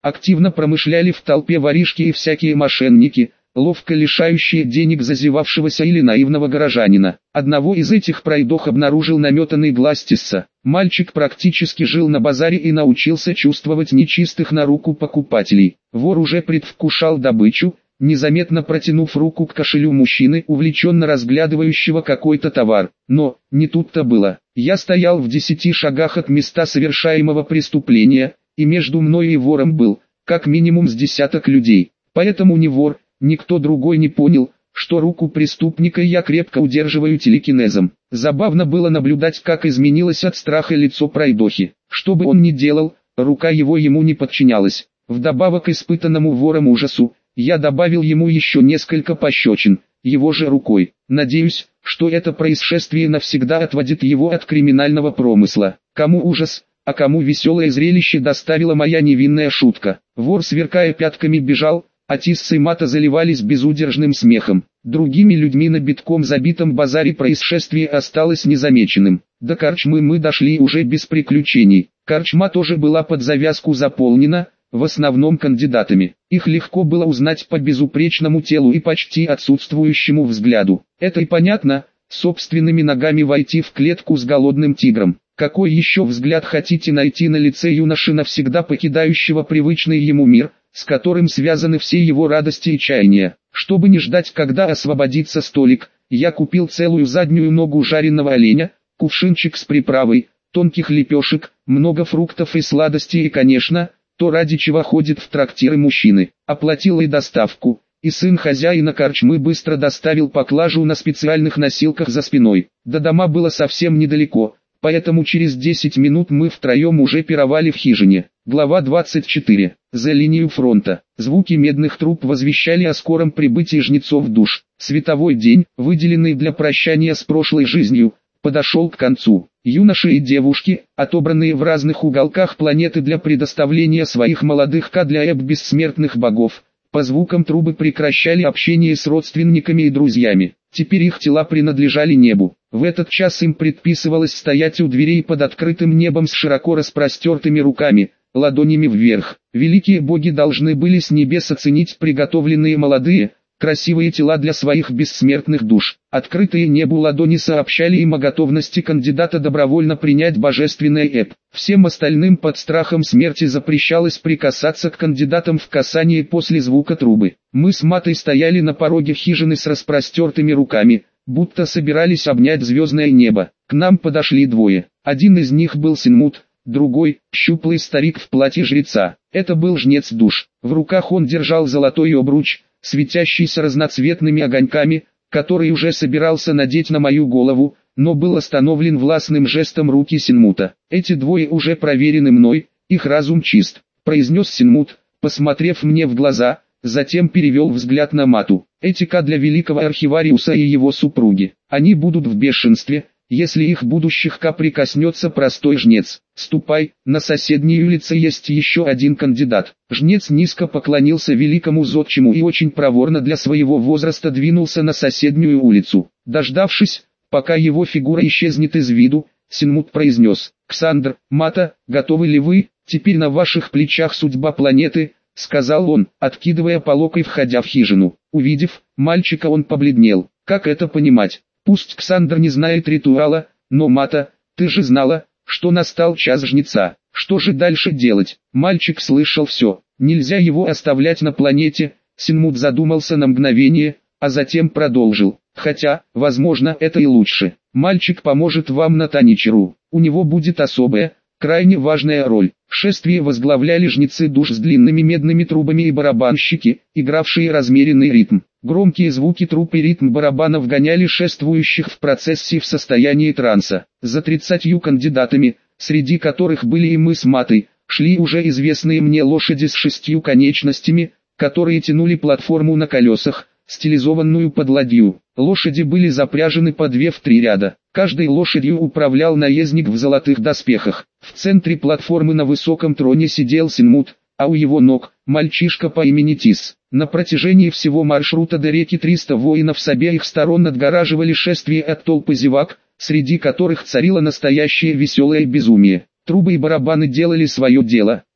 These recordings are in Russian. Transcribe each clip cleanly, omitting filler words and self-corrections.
Активно промышляли в толпе воришки и всякие мошенники, ловко лишающие денег зазевавшегося или наивного горожанина. Одного из этих пройдох обнаружил наметанный глаз Тисса. Мальчик практически жил на базаре и научился чувствовать нечистых на руку покупателей. Вор уже предвкушал добычу, незаметно протянув руку к кошелю мужчины, увлеченно разглядывающего какой-то товар. Но, не тут-то было. Я стоял в 10 шагах от места совершаемого преступления, и между мной и вором был, как минимум с десяток людей. Поэтому ни вор, никто другой не понял, что руку преступника я крепко удерживаю телекинезом. Забавно было наблюдать, как изменилось от страха лицо пройдохи. Что бы он ни делал, рука его ему не подчинялась. Вдобавок к испытанному вором ужасу, я добавил ему еще несколько пощечин, его же рукой. Надеюсь, что это происшествие навсегда отводит его от криминального промысла. Кому ужас, а кому веселое зрелище доставила моя невинная шутка. Вор, сверкая пятками, бежал, а Тисс и Мата заливались безудержным смехом. Другими людьми на битком забитом базаре происшествие осталось незамеченным. До корчмы мы дошли уже без приключений. Корчма тоже была под завязку заполнена, в основном кандидатами. Их легко было узнать по безупречному телу и почти отсутствующему взгляду. Это и понятно, собственными ногами войти в клетку с голодным тигром. Какой еще взгляд хотите найти на лице юноши, навсегда покидающего привычный ему мир, с которым связаны все его радости и чаяния? Чтобы не ждать, когда освободится столик, я купил целую заднюю ногу жареного оленя, кувшинчик с приправой, тонких лепешек, много фруктов и сладостей и, конечно, то, ради чего ходит в трактиры мужчины. Оплатил и доставку, и сын хозяина корчмы быстро доставил поклажу на специальных носилках за спиной. До дома было совсем недалеко, поэтому через 10 минут мы втроем уже пировали в хижине. Глава 24. За линию фронта. Звуки медных труб возвещали о скором прибытии жнецов в душ. Световой день, выделенный для прощания с прошлой жизнью, подошел к концу. Юноши и девушки, отобранные в разных уголках планеты для предоставления своих молодых для бессмертных богов, по звукам трубы прекращали общение с родственниками и друзьями. Теперь их тела принадлежали небу. В этот час им предписывалось стоять у дверей под открытым небом с широко распростертыми руками, ладонями вверх. Великие боги должны были с небес оценить приготовленные молодые, красивые тела для своих бессмертных душ. Открытые небу ладони сообщали им о готовности кандидата добровольно принять божественное эб. Всем остальным под страхом смерти запрещалось прикасаться к кандидатам в касании после звука трубы. Мы с Матой стояли на пороге хижины с распростертыми руками, будто собирались обнять звездное небо. К нам подошли двое. Один из них был Синмут, другой – щуплый старик в платье жреца. Это был жнец душ. В руках он держал золотой обруч, светящийся разноцветными огоньками, который уже собирался надеть на мою голову, но был остановлен властным жестом руки Синмута. «Эти двое уже проверены мной, их разум чист», – произнес Синмут, посмотрев мне в глаза, затем перевел взгляд на Мату. «Эти для великого архивариуса и его супруги. Они будут в бешенстве, если их будущих прикоснется простой жнец. Ступай, на соседней улице есть еще один кандидат». Жнец низко поклонился великому зодчему и очень проворно для своего возраста двинулся на соседнюю улицу. Дождавшись, пока его фигура исчезнет из виду, Синмут произнес: «Ксандр, Мата, готовы ли вы? Теперь на ваших плечах судьба планеты», — сказал он, откидывая полог и входя в хижину. Увидев мальчика, он побледнел. Как это понимать? Пусть Ксандр не знает ритуала, но Мата, ты же знала, что настал час жнеца. Что же дальше делать? Мальчик слышал все. Нельзя его оставлять на планете. Синмут задумался на мгновение, а затем продолжил. Хотя, возможно, это и лучше. Мальчик поможет вам на Таничеру. У него будет особая, крайне важная роль. Шествие возглавляли жнецы душ с длинными медными трубами и барабанщики, игравшие размеренный ритм. Громкие звуки труб и ритм барабанов гоняли шествующих в процессии в состоянии транса. За 30 кандидатами, среди которых были и мы с Матой, шли уже известные мне лошади с 6 конечностями, которые тянули платформу на колесах, стилизованную под ладью. Лошади были запряжены по 2 в 3 ряда. Каждой лошадью управлял наездник в золотых доспехах. В центре платформы на высоком троне сидел Синмут, а у его ног – мальчишка по имени Тисс. На протяжении всего маршрута до реки 300 воинов с обеих сторон отгораживали шествие от толпы зевак, среди которых царило настоящее веселое безумие. Трубы и барабаны делали свое дело,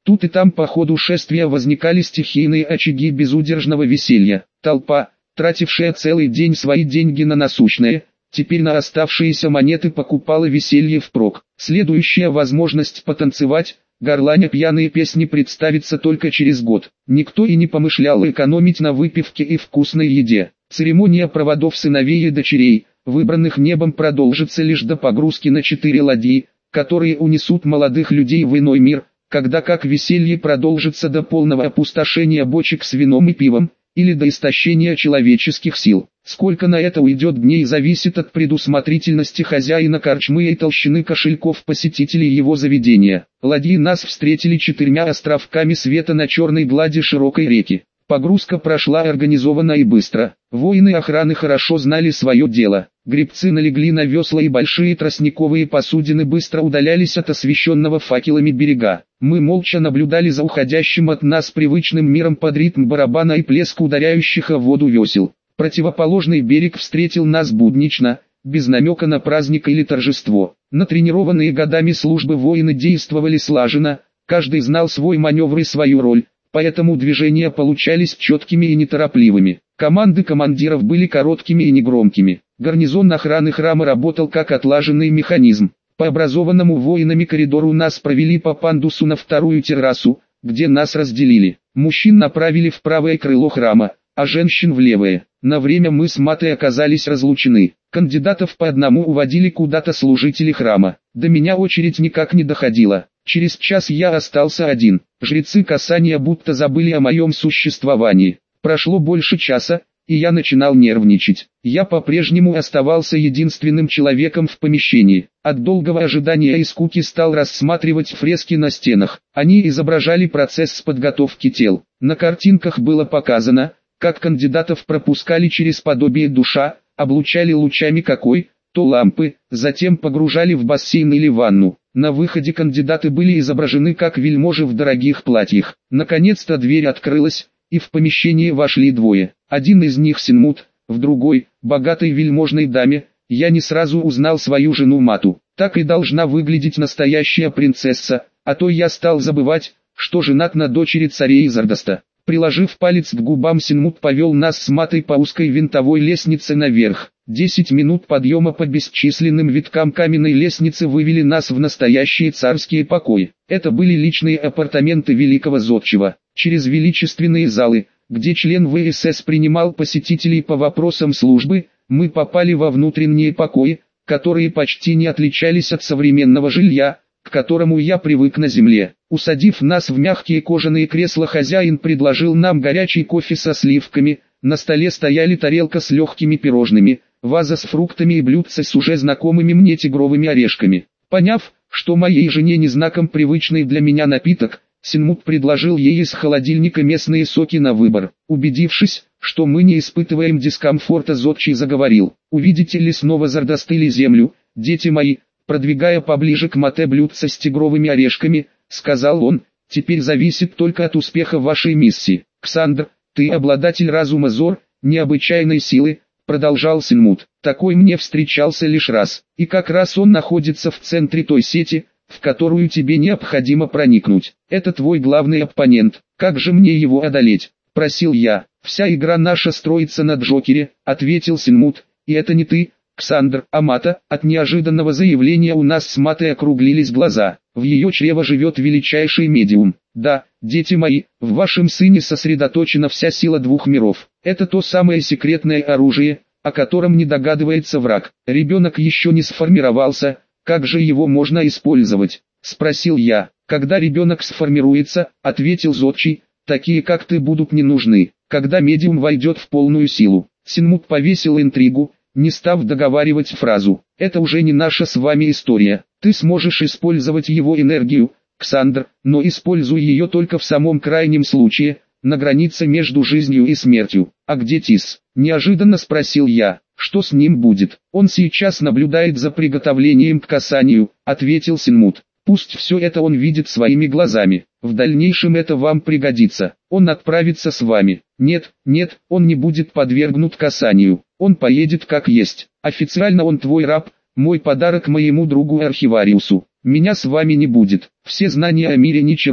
Тут и там по ходу шествия возникали стихийные очаги безудержного веселья. Толпа, тратившая целый день свои деньги на насущное, теперь на оставшиеся монеты покупала веселье впрок. Следующая возможность потанцевать, горланя пьяные песни, представится только через год. Никто и не помышлял экономить на выпивке и вкусной еде. Церемония проводов сыновей и дочерей, выбранных небом, продолжится лишь до погрузки на 4 ладьи, которые унесут молодых людей в иной мир, когда как веселье продолжится до полного опустошения бочек с вином и пивом, или до истощения человеческих сил. Сколько на это уйдет дней, зависит от предусмотрительности хозяина корчмы и толщины кошельков посетителей его заведения. Ладьи нас встретили 4 островками света на черной глади широкой реки. Погрузка прошла организованно и быстро. Воины охраны хорошо знали свое дело. Гребцы налегли на весла, и большие тростниковые посудины быстро удалялись от освещенного факелами берега. Мы молча наблюдали за уходящим от нас привычным миром под ритм барабана и плеск ударяющих о воду весел. Противоположный берег встретил нас буднично, без намека на праздник или торжество. Натренированные годами службы воины действовали слаженно, каждый знал свой маневр и свою роль, поэтому движения получались четкими и неторопливыми. Команды командиров были короткими и негромкими. Гарнизон охраны храма работал как отлаженный механизм. По образованному воинами коридору нас провели по пандусу на вторую террасу, где нас разделили. Мужчин направили в правое крыло храма, а женщин в левое. На время мы с Матой оказались разлучены. Кандидатов по одному уводили куда-то служители храма. До меня очередь никак не доходила. Через час я остался один. Жрецы касания будто забыли о моем существовании. Прошло больше часа, и я начинал нервничать. Я по-прежнему оставался единственным человеком в помещении. От долгого ожидания и скуки стал рассматривать фрески на стенах. Они изображали процесс подготовки тел. На картинках было показано, как кандидатов пропускали через подобие душа, облучали лучами какой-то лампы, затем погружали в бассейн или ванну. На выходе кандидаты были изображены как вельможи в дорогих платьях. Наконец-то дверь открылась, и в помещение вошли двое. Один из них Синмут, в другой, богатой вельможной даме. Я не сразу узнал свою жену Мату. Так и должна выглядеть настоящая принцесса, а то я стал забывать, что женат на дочери царя Изардаста. Приложив палец к губам, Синмут повел нас с Матой по узкой винтовой лестнице наверх. 10 минут подъема по бесчисленным виткам каменной лестницы вывели нас в настоящие царские покои. Это были личные апартаменты великого зодчего. Через величественные залы, где член ВСС принимал посетителей по вопросам службы, мы попали во внутренние покои, которые почти не отличались от современного жилья, к которому я привык на земле. Усадив нас в мягкие кожаные кресла, хозяин предложил нам горячий кофе со сливками. На столе стояли тарелка с легкими пирожными, ваза с фруктами и блюдце с уже знакомыми мне тигровыми орешками. Поняв, что моей жене не знаком привычный для меня напиток, Синмут предложил ей из холодильника местные соки на выбор. Убедившись, что мы не испытываем дискомфорта, зодчий заговорил: «Увидите ли снова Зардастыли землю, дети мои?» Продвигая поближе к Мате блюдце с тигровыми орешками, сказал он: «Теперь зависит только от успеха вашей миссии. Ксандр, ты обладатель разума Зор, необычайной силы», продолжал Синмут. «Такой мне встречался лишь раз, и как раз он находится в центре той сети, в которую тебе необходимо проникнуть. Это твой главный оппонент. Как же мне его одолеть?» — просил я. «Вся игра наша строится на Джокере», — ответил Синмут, — «и это не ты, Ксандр, а Мата». От неожиданного заявления у нас с Матой округлились глаза. В ее чрево живет величайший медиум. Да, дети мои, в вашем сыне сосредоточена вся сила двух миров. Это то самое секретное оружие, о котором не догадывается враг. Ребенок еще не сформировался, как же его можно использовать? Спросил я. Когда ребенок сформируется, ответил зодчий, такие как ты будут не нужны, когда медиум войдет в полную силу. Синмут повесил интригу, не став договаривать фразу. Это уже не наша с вами история. Ты сможешь использовать его энергию, Ксандр, но используй ее только в самом крайнем случае, на границе между жизнью и смертью. А где Тис? Неожиданно спросил я. Что с ним будет? Он сейчас наблюдает за приготовлением к касанию, ответил Синмут. Пусть все это он видит своими глазами. В дальнейшем это вам пригодится. Он отправится с вами. Нет, он не будет подвергнут касанию. Он поедет как есть. Официально он твой раб, мой подарок моему другу Архивариусу. Меня с вами не будет. Все знания о мире Ничеру,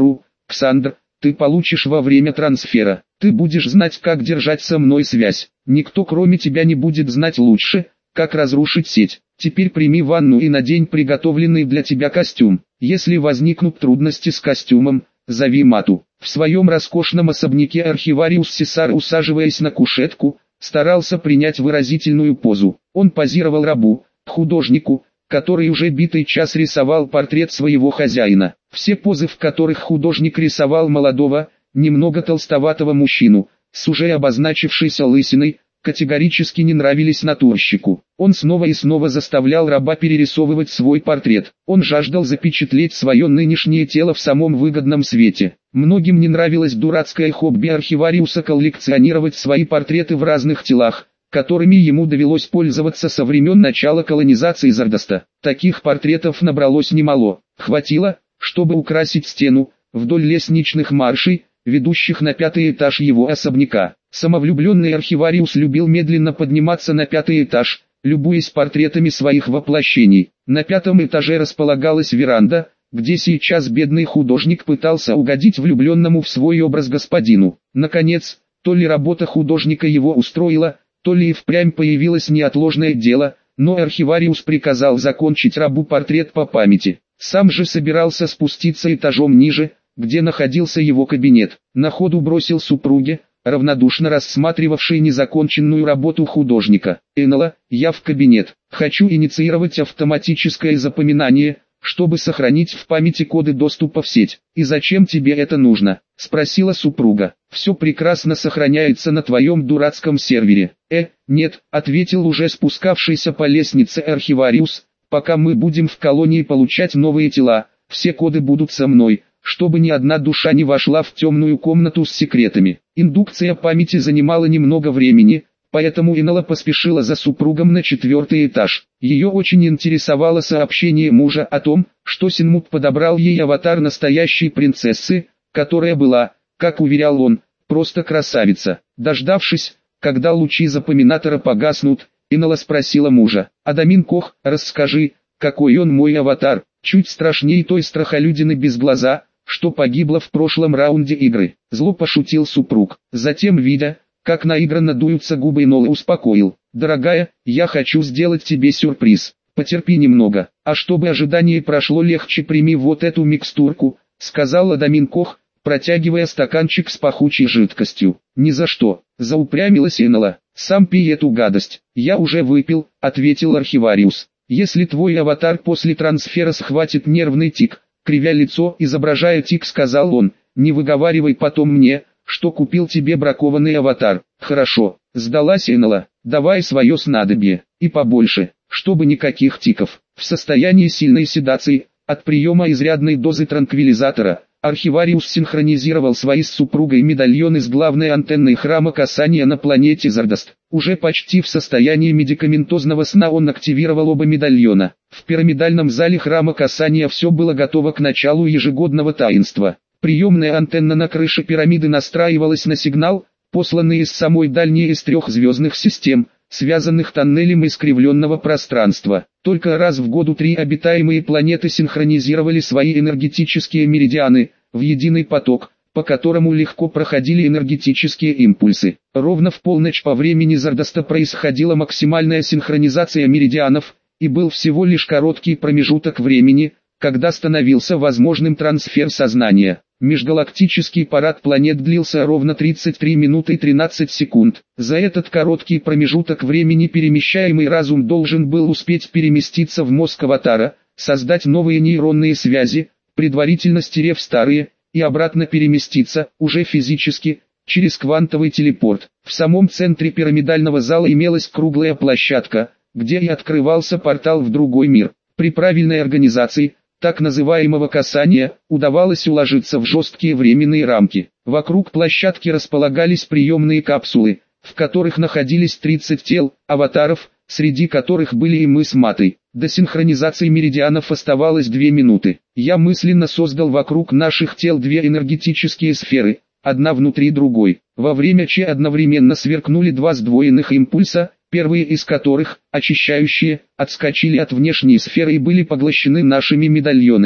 Ксандр, ты получишь во время трансфера. Ты будешь знать, как держать со мной связь. Никто кроме тебя не будет знать лучше, как разрушить сеть. Теперь прими ванну и надень приготовленный для тебя костюм. Если возникнут трудности с костюмом, зови Мату». В своем роскошном особняке архивариус Сесар, усаживаясь на кушетку, старался принять выразительную позу. Он позировал рабу, художнику, который уже битый час рисовал портрет своего хозяина. Все позы, в которых художник рисовал молодого, немного толстоватого мужчину, с уже обозначившейся лысиной, категорически не нравились натурщику. Он снова и снова заставлял раба перерисовывать свой портрет. Он жаждал запечатлеть свое нынешнее тело в самом выгодном свете. Многим не нравилось дурацкое хобби архивариуса коллекционировать свои портреты в разных телах, которыми ему довелось пользоваться со времен начала колонизации Зардаста. Таких портретов набралось немало. Хватило, чтобы украсить стену, вдоль лестничных маршей, ведущих на 5-й этаж его особняка. Самовлюбленный архивариус любил медленно подниматься на 5-й этаж, любуясь портретами своих воплощений. На 5-м этаже располагалась веранда, где сейчас бедный художник пытался угодить влюбленному в свой образ господину. Наконец, то ли работа художника его устроила, то ли и впрямь появилось неотложное дело, но архивариус приказал закончить рабу портрет по памяти. Сам же собирался спуститься этажом ниже, где находился его кабинет. На ходу бросил супруге, равнодушно рассматривавшей незаконченную работу художника: «Энола, я в кабинет. Хочу инициировать автоматическое запоминание, чтобы сохранить в памяти коды доступа в сеть». «И зачем тебе это нужно?» — спросила супруга. «Все прекрасно сохраняется на твоем дурацком сервере». Нет», — ответил уже спускавшийся по лестнице архивариус, «пока мы будем в колонии получать новые тела, все коды будут со мной, чтобы ни одна душа не вошла в темную комнату с секретами». Индукция памяти занимала немного времени, поэтому Энола поспешила за супругом на 4-й этаж. Ее очень интересовало сообщение мужа о том, что Синмут подобрал ей аватар настоящей принцессы, которая была, как уверял он, просто красавица. Дождавшись, когда лучи запоминатора погаснут, Энола спросила мужа: «Адамин Кох, расскажи, какой он мой аватар, чуть страшней той страхолюдины без глаза, что погибла в прошлом раунде игры». Зло пошутил супруг. Затем, видя, как наигранно дуются губы Энолы, успокоил: «Дорогая, я хочу сделать тебе сюрприз. Потерпи немного, а чтобы ожидание прошло легче, прими вот эту микстурку», — сказал Адамин Кох, протягивая стаканчик с пахучей жидкостью. «Ни за что», — заупрямилась Энола. «Сам пей эту гадость». «Я уже выпил», — ответил архивариус. «Если твой аватар после трансфера схватит нервный тик», — кривя лицо, изображая тик, сказал он, «не выговаривай потом мне, что купил тебе бракованный аватар». «Хорошо», — сдалась Энола, «давай свое снадобье, и побольше, чтобы никаких тиков». В состоянии сильной седации, от приема изрядной дозы транквилизатора, архивариус синхронизировал свои с супругой медальоны с главной антенной храма касания на планете Зардаст. Уже почти в состоянии медикаментозного сна он активировал оба медальона. В пирамидальном зале храма касания все было готово к началу ежегодного таинства. Приемная антенна на крыше пирамиды настраивалась на сигнал, посланный из самой дальней из 3 звездных систем, связанных тоннелем искривленного пространства. Только раз в году 3 обитаемые планеты синхронизировали свои энергетические меридианы в единый поток, по которому легко проходили энергетические импульсы. Ровно в полночь по времени Зардаста происходила максимальная синхронизация меридианов, и был всего лишь короткий промежуток времени, когда становился возможным трансфер сознания. Межгалактический парад планет длился ровно 33 минуты и 13 секунд. За этот короткий промежуток времени перемещаемый разум должен был успеть переместиться в мозг аватара, создать новые нейронные связи, предварительно стерев старые, и обратно переместиться, уже физически, через квантовый телепорт. В самом центре пирамидального зала имелась круглая площадка, где и открывался портал в другой мир. При правильной организации, так называемого касания, удавалось уложиться в жесткие временные рамки. Вокруг площадки располагались приемные капсулы, в которых находились 30 тел, аватаров, среди которых были и мы с Матой. До синхронизации меридианов оставалось 2 минуты. Я мысленно создал вокруг наших тел 2 энергетические сферы, одна внутри другой. Во время Че одновременно сверкнули 2 сдвоенных импульса, первые из которых, очищающие, отскочили от внешней сферы и были поглощены нашими медальонами.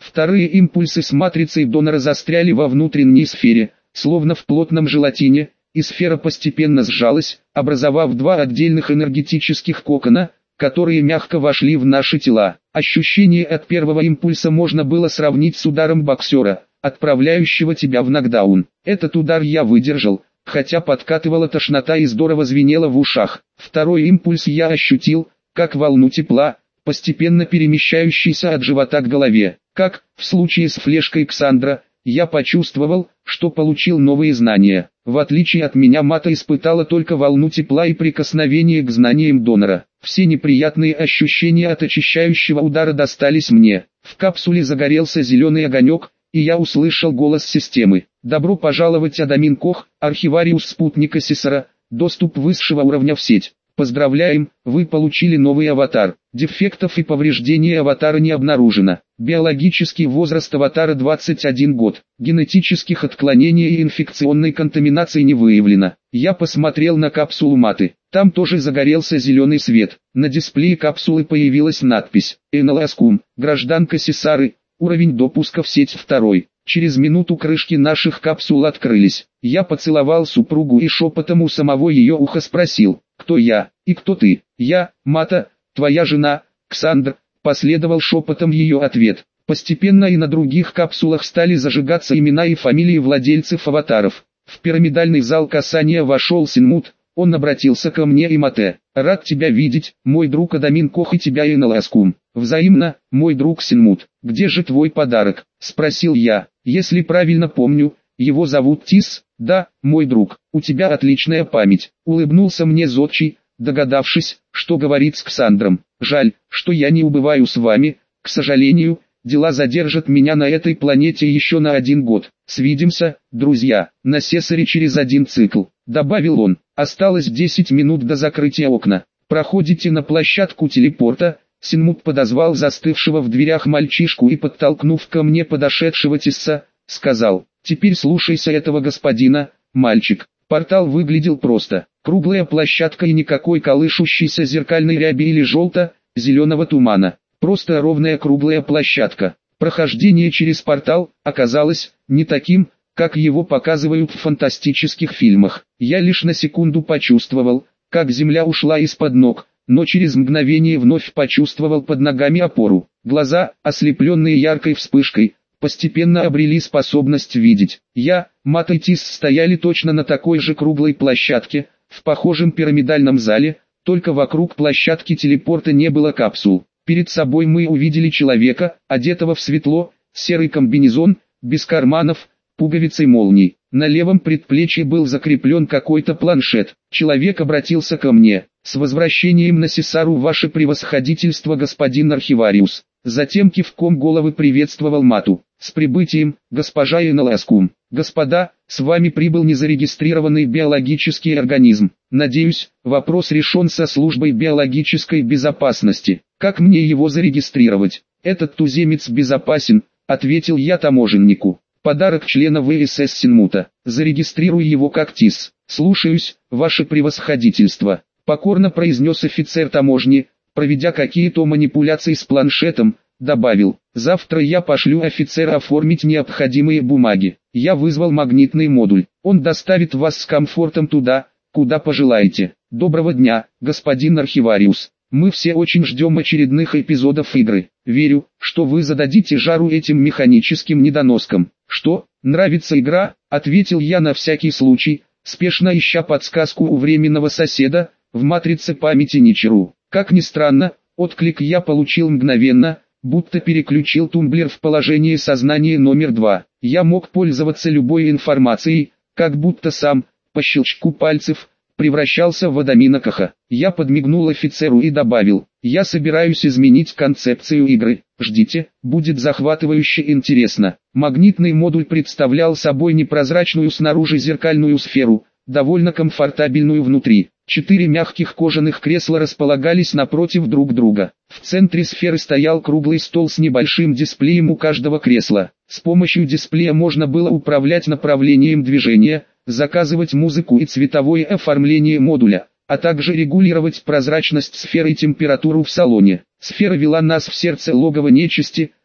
Вторые импульсы с матрицей донора застряли во внутренней сфере, словно в плотном желатине, и сфера постепенно сжалась, образовав два отдельных энергетических кокона, которые мягко вошли в наши тела. Ощущение от первого импульса можно было сравнить с ударом боксера, отправляющего тебя в нокдаун. Этот удар я выдержал, хотя подкатывала тошнота и здорово звенело в ушах. Второй импульс я ощутил, как волну тепла, постепенно перемещающейся от живота к голове. Как, в случае с флешкой Ксандра, я почувствовал, что получил новые знания. В отличие от меня, Мата испытала только волну тепла и прикосновение к знаниям донора. Все неприятные ощущения от очищающего удара достались мне. В капсуле загорелся зеленый огонек, и я услышал голос системы. Добро пожаловать, Адамин Кох, архивариус спутника Сесара, доступ высшего уровня в сеть. Поздравляем, вы получили новый аватар. Дефектов и повреждений аватара не обнаружено. Биологический возраст аватара 21 год. Генетических отклонений и инфекционной контаминации не выявлено. Я посмотрел на капсулу Маты. Там тоже загорелся зеленый свет. На дисплее капсулы появилась надпись «Энеласкум, гражданка Сесары, уровень допуска в сеть 2». Через минуту крышки наших капсул открылись. Я поцеловал супругу и шепотом у самого ее уха спросил: «Кто я, и кто ты?» «Я, Мата, твоя жена, Ксандр», последовал шепотом ее ответ. Постепенно и на других капсулах стали зажигаться имена и фамилии владельцев аватаров. В пирамидальный зал касания вошел Синмут. Он обратился ко мне и Мате. «Рад тебя видеть, мой друг Адамин Кох, и тебя, Энеласкум». «Взаимно, мой друг Синмут. Где же твой подарок?» – спросил я. «Если правильно помню, его зовут Тис». «Да, мой друг, у тебя отличная память», – улыбнулся мне Зодчий, догадавшись, что говорит с Ксандром. «Жаль, что я не убываю с вами, к сожалению, дела задержат меня на этой планете еще на 1 год. Свидимся, друзья, на Сесаре через 1 цикл», – добавил он. «Осталось 10 минут до закрытия окна. Проходите на площадку телепорта». Синмут подозвал застывшего в дверях мальчишку и, подтолкнув ко мне подошедшего Тисса, сказал: «Теперь слушайся этого господина, мальчик». Портал выглядел просто. Круглая площадка и никакой колышущейся зеркальной ряби или желто-зеленого тумана. Просто ровная круглая площадка. Прохождение через портал оказалось не таким, как его показывают в фантастических фильмах. Я лишь на секунду почувствовал, как земля ушла из-под ног, но через мгновение вновь почувствовал под ногами опору. Глаза, ослепленные яркой вспышкой, постепенно обрели способность видеть. Я, Мата и Тис стояли точно на такой же круглой площадке, в похожем пирамидальном зале, только вокруг площадки телепорта не было капсул. Перед собой мы увидели человека, одетого в светло-серый комбинезон, без карманов, пуговиц и молний. На левом предплечье был закреплен какой-то планшет. Человек обратился ко мне: «С возвращением на Сесару, ваше превосходительство, господин архивариус». Затем кивком головы приветствовал Мату: «С прибытием, госпожа Энеласкум. Господа, с вами прибыл незарегистрированный биологический организм. Надеюсь, вопрос решен со службой биологической безопасности. Как мне его зарегистрировать?» «Этот туземец безопасен», — ответил я таможеннику. «Подарок члена ВСС Синмута. Зарегистрируй его как Тис». «Слушаюсь, ваше превосходительство», — покорно произнес офицер таможни, проведя какие-то манипуляции с планшетом, добавил: «Завтра я пошлю офицера оформить необходимые бумаги. Я вызвал магнитный модуль. Он доставит вас с комфортом туда, куда пожелаете. Доброго дня, господин архивариус. Мы все очень ждем очередных эпизодов игры. Верю, что вы зададите жару этим механическим недоноскам». «Что, нравится игра?» — ответил я на всякий случай, спешно ища подсказку у временного соседа, в матрице памяти Ничеру. Как ни странно, отклик я получил мгновенно, будто переключил тумблер в положение сознания номер 2. Я мог пользоваться любой информацией, как будто сам, по щелчку пальцев, превращался в Адамина Коха. Я подмигнул офицеру и добавил: «Я собираюсь изменить концепцию игры. Ждите, будет захватывающе интересно». Магнитный модуль представлял собой непрозрачную снаружи зеркальную сферу, довольно комфортабельную внутри. 4 мягких кожаных кресла располагались напротив друг друга. В центре сферы стоял круглый стол с небольшим дисплеем у каждого кресла. С помощью дисплея можно было управлять направлением движения, заказывать музыку и цветовое оформление модуля, а также регулировать прозрачность сферы и температуру в салоне. Сфера вела нас в сердце логова нечисти,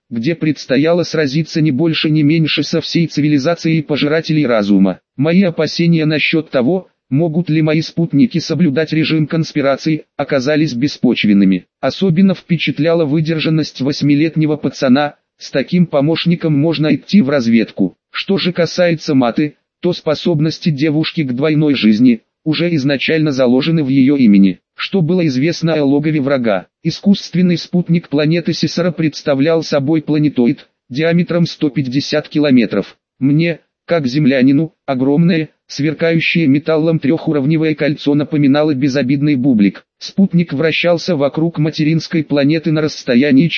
где предстояло сразиться не больше не меньше со всей цивилизацией пожирателей разума. Мои опасения насчет того, могут ли мои спутники соблюдать режим конспирации, оказались беспочвенными. Особенно впечатляла выдержанность 8-летнего пацана, с таким помощником можно идти в разведку. Что же касается Маты, то способности девушки к двойной жизни уже изначально заложены в ее имени. Что было известно о логове врага? Искусственный спутник планеты Сесара представлял собой планетоид, диаметром 150 километров. Мне, как землянину, огромное, сверкающее металлом трехуровневое кольцо напоминало безобидный бублик. Спутник вращался вокруг материнской планеты на расстоянии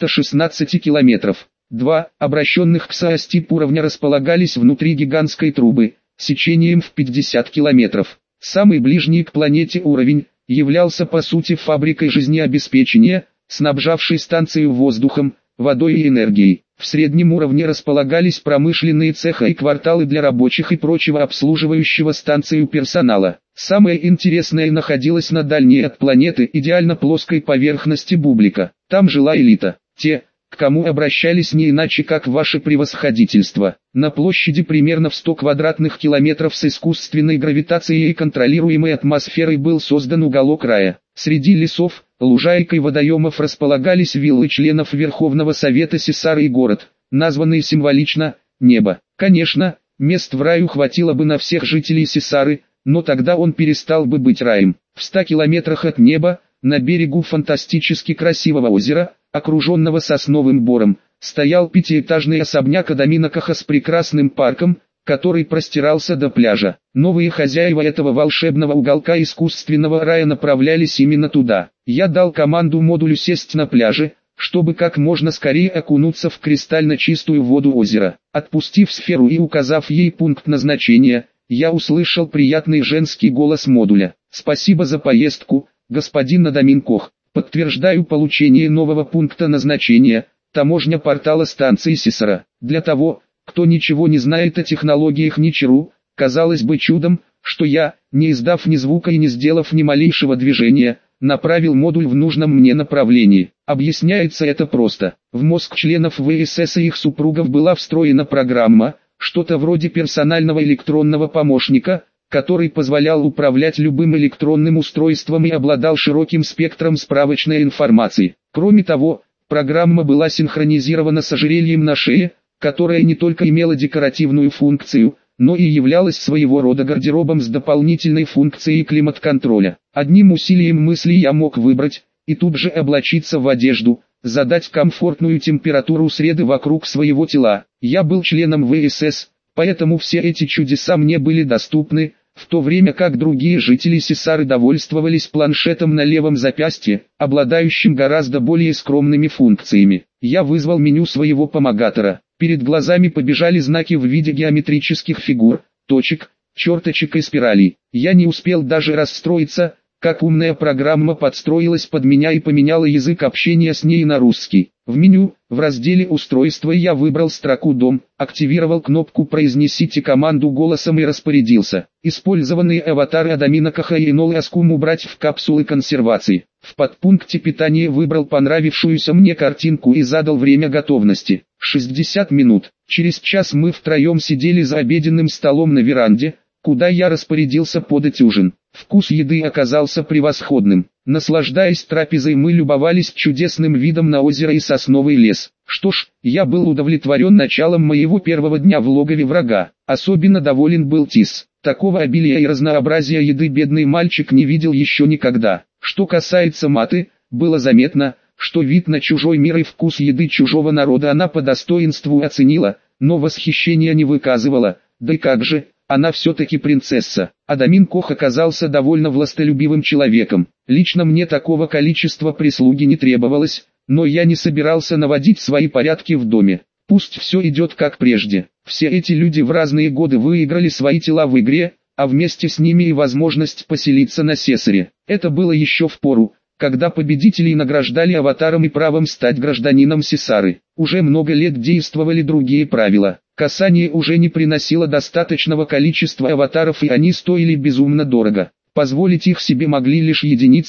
416 километров. Два обращенных к САС-тип уровня располагались внутри гигантской трубы, сечением в 50 километров. Самый ближний к планете уровень являлся по сути фабрикой жизнеобеспечения, снабжавшей станцию воздухом, водой и энергией. В среднем уровне располагались промышленные цеха и кварталы для рабочих и прочего обслуживающего станцию персонала. Самое интересное находилось на дальней от планеты идеально плоской поверхности бублика. Там жила элита. Те, к кому обращались не иначе как ваше превосходительство. На площади примерно в 100 квадратных километров с искусственной гравитацией и контролируемой атмосферой был создан уголок рая. Среди лесов, лужаек и водоемов располагались виллы членов Верховного Совета Сесары и город, названный символично «Небо». Конечно, мест в раю хватило бы на всех жителей Сесары, но тогда он перестал бы быть раем. В 100 километрах от неба, на берегу фантастически красивого озера, окруженного сосновым бором, стоял пятиэтажный особняк Адамина Коха с прекрасным парком, который простирался до пляжа. Новые хозяева этого волшебного уголка искусственного рая направлялись именно туда. Я дал команду модулю сесть на пляже, чтобы как можно скорее окунуться в кристально чистую воду озера. Отпустив сферу и указав ей пункт назначения, я услышал приятный женский голос модуля. «Спасибо за поездку, господин Адамин Кох. Подтверждаю получение нового пункта назначения, таможня портала станции Сесара. Для того, кто ничего не знает о технологиях Ничиру, казалось бы чудом, что я, не издав ни звука и не сделав ни малейшего движения, направил модуль в нужном мне направлении. Объясняется это просто. В мозг членов ВСС и их супругов была встроена программа, что-то вроде персонального электронного помощника, который позволял управлять любым электронным устройством и обладал широким спектром справочной информации. Кроме того, программа была синхронизирована с ожерельем на шее, которое не только имело декоративную функцию, но и являлось своего рода гардеробом с дополнительной функцией климат-контроля. Одним усилием мысли я мог выбрать, и тут же облачиться в одежду, задать комфортную температуру среды вокруг своего тела. Я был членом ВСС, поэтому все эти чудеса мне были доступны, в то время как другие жители Сесары довольствовались планшетом на левом запястье, обладающим гораздо более скромными функциями. Я вызвал меню своего помогатора. Перед глазами побежали знаки в виде геометрических фигур, точек, черточек и спиралей. Я не успел даже расстроиться, как умная программа подстроилась под меня и поменяла язык общения с ней на русский. В меню, в разделе «Устройства» я выбрал строку «Дом», активировал кнопку «Произнесите команду голосом» и распорядился. Использованные аватары Адамина Коха и Энолы Аскум убрать в капсулы консервации. В подпункте питания выбрал понравившуюся мне картинку и задал время готовности. 60 минут. Через час мы втроем сидели за обеденным столом на веранде, куда я распорядился подать ужин. Вкус еды оказался превосходным. Наслаждаясь трапезой, мы любовались чудесным видом на озеро и сосновый лес. Что ж, я был удовлетворен началом моего первого дня в логове врага. Особенно доволен был Тис. Такого обилия и разнообразия еды бедный мальчик не видел еще никогда. Что касается Маты, было заметно, что вид на чужой мир и вкус еды чужого народа она по достоинству оценила, но восхищения не выказывала. Да и как же, она все-таки принцесса. Адамин Кох оказался довольно властолюбивым человеком. Лично мне такого количества прислуги не требовалось, но я не собирался наводить свои порядки в доме. Пусть все идет как прежде. Все эти люди в разные годы выиграли свои тела в игре, а вместе с ними и возможность поселиться на Сесаре. Это было еще в пору, когда победителей награждали аватаром и правом стать гражданином Сесары. Уже много лет действовали другие правила. Касание уже не приносило достаточного количества аватаров и они стоили безумно дорого. Позволить их себе могли лишь единицы,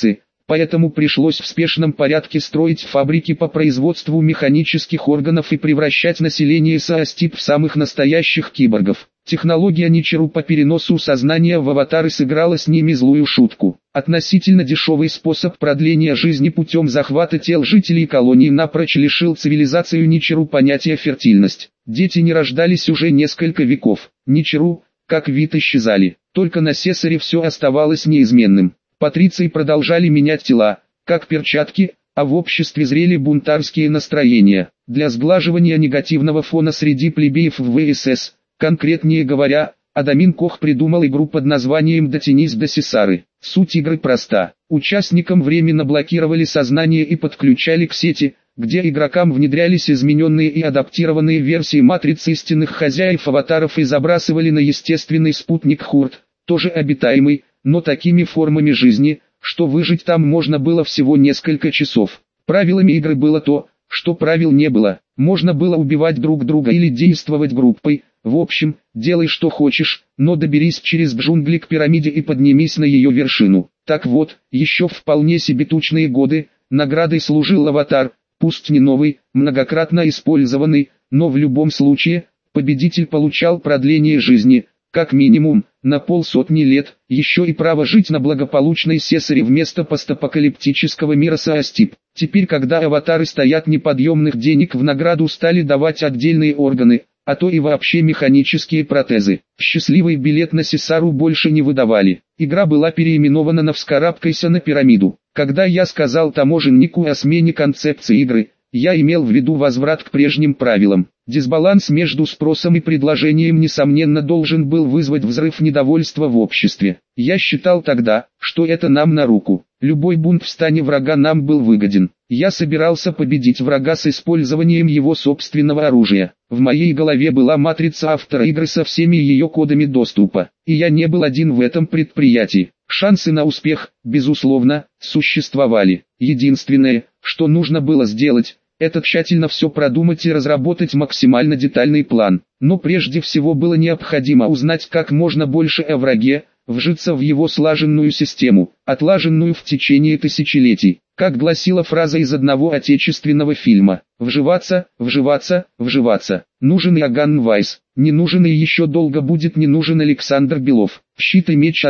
поэтому пришлось в спешном порядке строить фабрики по производству механических органов и превращать население Саастип в самых настоящих киборгов. Технология Ничиру по переносу сознания в аватары сыграла с ними злую шутку. Относительно дешевый способ продления жизни путем захвата тел жителей колонии напрочь лишил цивилизацию Ничиру понятия фертильность. Дети не рождались уже несколько веков. Ничиру, как вид, исчезали. Только на Сесаре все оставалось неизменным. Патриции продолжали менять тела, как перчатки, а в обществе зрели бунтарские настроения. Для сглаживания негативного фона среди плебеев в ВСС, конкретнее говоря, Адамин Кох придумал игру под названием «Дотянись до Сесары». Суть игры проста. Участникам временно блокировали сознание и подключали к сети, где игрокам внедрялись измененные и адаптированные версии матрицы истинных хозяев аватаров и забрасывали на естественный спутник Хурт, тоже обитаемый, но такими формами жизни, что выжить там можно было всего несколько часов. Правилами игры было то, что правил не было. Можно было убивать друг друга или действовать группой. В общем, делай что хочешь, но доберись через джунгли к пирамиде и поднимись на ее вершину. Так вот, еще в вполне себе тучные годы, наградой служил аватар, пусть не новый, многократно использованный, но в любом случае, победитель получал продление жизни, как минимум, на 500 лет, еще и право жить на благополучной Сесаре вместо постапокалиптического мира Саастип. Теперь, когда аватары стоят неподъемных денег, в награду стали давать отдельные органы, а то и вообще механические протезы. Счастливый билет на Сесару больше не выдавали. Игра была переименована на «Вскарабкайся на пирамиду». Когда я сказал таможеннику о смене концепции игры, я имел в виду возврат к прежним правилам. Дисбаланс между спросом и предложением несомненно должен был вызвать взрыв недовольства в обществе. Я считал тогда, что это нам на руку. Любой бунт в стане врага нам был выгоден. Я собирался победить врага с использованием его собственного оружия. В моей голове была матрица автора игры со всеми ее кодами доступа. И я не был один в этом предприятии. Шансы на успех, безусловно, существовали. Единственное, что нужно было сделать, это тщательно все продумать и разработать максимально детальный план. Но прежде всего было необходимо узнать как можно больше о враге, вжиться в его слаженную систему, отлаженную в течение тысячелетий. Как гласила фраза из одного отечественного фильма: «Вживаться, вживаться, вживаться». Нужен Иоганн Вайс, не нужен и еще долго будет не нужен Александр Белов. Щит и меч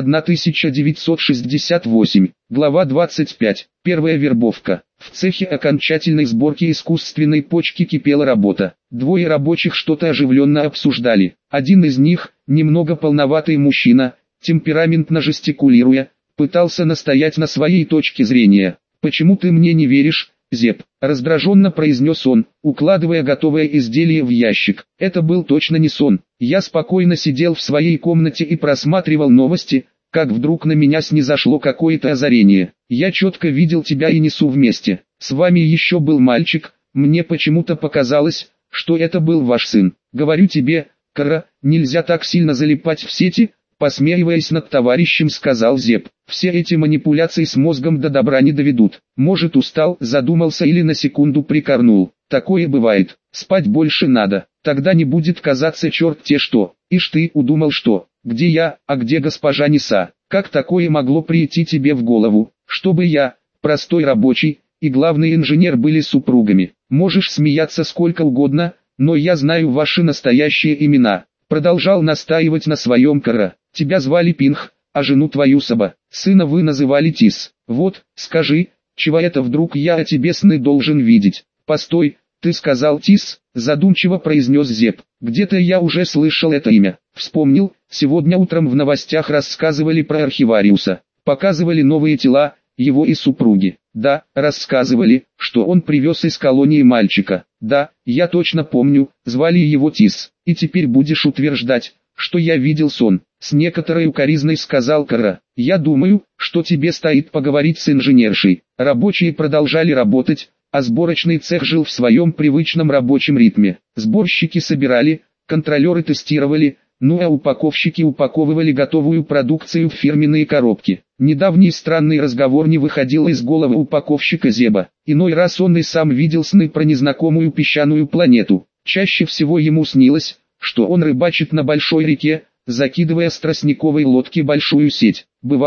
1968, глава 25. Первая вербовка. В цехе окончательной сборки искусственной почки кипела работа. Двое рабочих что-то оживленно обсуждали. Один из них, немного полноватый мужчина, темпераментно жестикулируя, пытался настоять на своей точке зрения. «Почему ты мне не веришь, Зеп?» – раздраженно произнес он, укладывая готовое изделие в ящик. Это был точно не сон. Я спокойно сидел в своей комнате и просматривал новости, как вдруг на меня снизошло какое-то озарение. Я четко видел тебя и Несу вместе. С вами еще был мальчик, мне почему-то показалось, что это был ваш сын. Говорю тебе, Кара, нельзя так сильно залипать в сети, посмеиваясь над товарищем, сказал Зеп. Все эти манипуляции с мозгом до добра не доведут. Может, устал, задумался или на секунду прикорнул. Такое бывает. Спать больше надо. Тогда не будет казаться черт те что. Ишь ты удумал что? Где я, а где госпожа Неса? Как такое могло прийти тебе в голову? Чтобы я, простой рабочий, и главный инженер были супругами. Можешь смеяться сколько угодно, но я знаю ваши настоящие имена. Продолжал настаивать на своем Кара. Тебя звали Пинх, а жену твою Саба. Сына вы называли Тис. Вот, скажи, чего это вдруг я о тебе сны должен видеть? Постой, ты сказал Тис, задумчиво произнес Зеп. Где-то я уже слышал это имя. Вспомнил, сегодня утром в новостях рассказывали про архивариуса. Показывали новые тела, его и супруги. Да, рассказывали, что он привез из колонии мальчика. Да, я точно помню, звали его Тис. И теперь будешь утверждать, что я видел сон. С некоторой укоризной сказал Кара. Я думаю, что тебе стоит поговорить с инженершей. Рабочие продолжали работать, а сборочный цех жил в своем привычном рабочем ритме. Сборщики собирали, контролеры тестировали, ну а упаковщики упаковывали готовую продукцию в фирменные коробки. Недавний странный разговор не выходил из головы упаковщика Зеба. Иной раз он и сам видел сны про незнакомую песчаную планету. Чаще всего ему снилось, что он рыбачит на большой реке, закидывая с тростниковой лодки большую сеть. Бывало,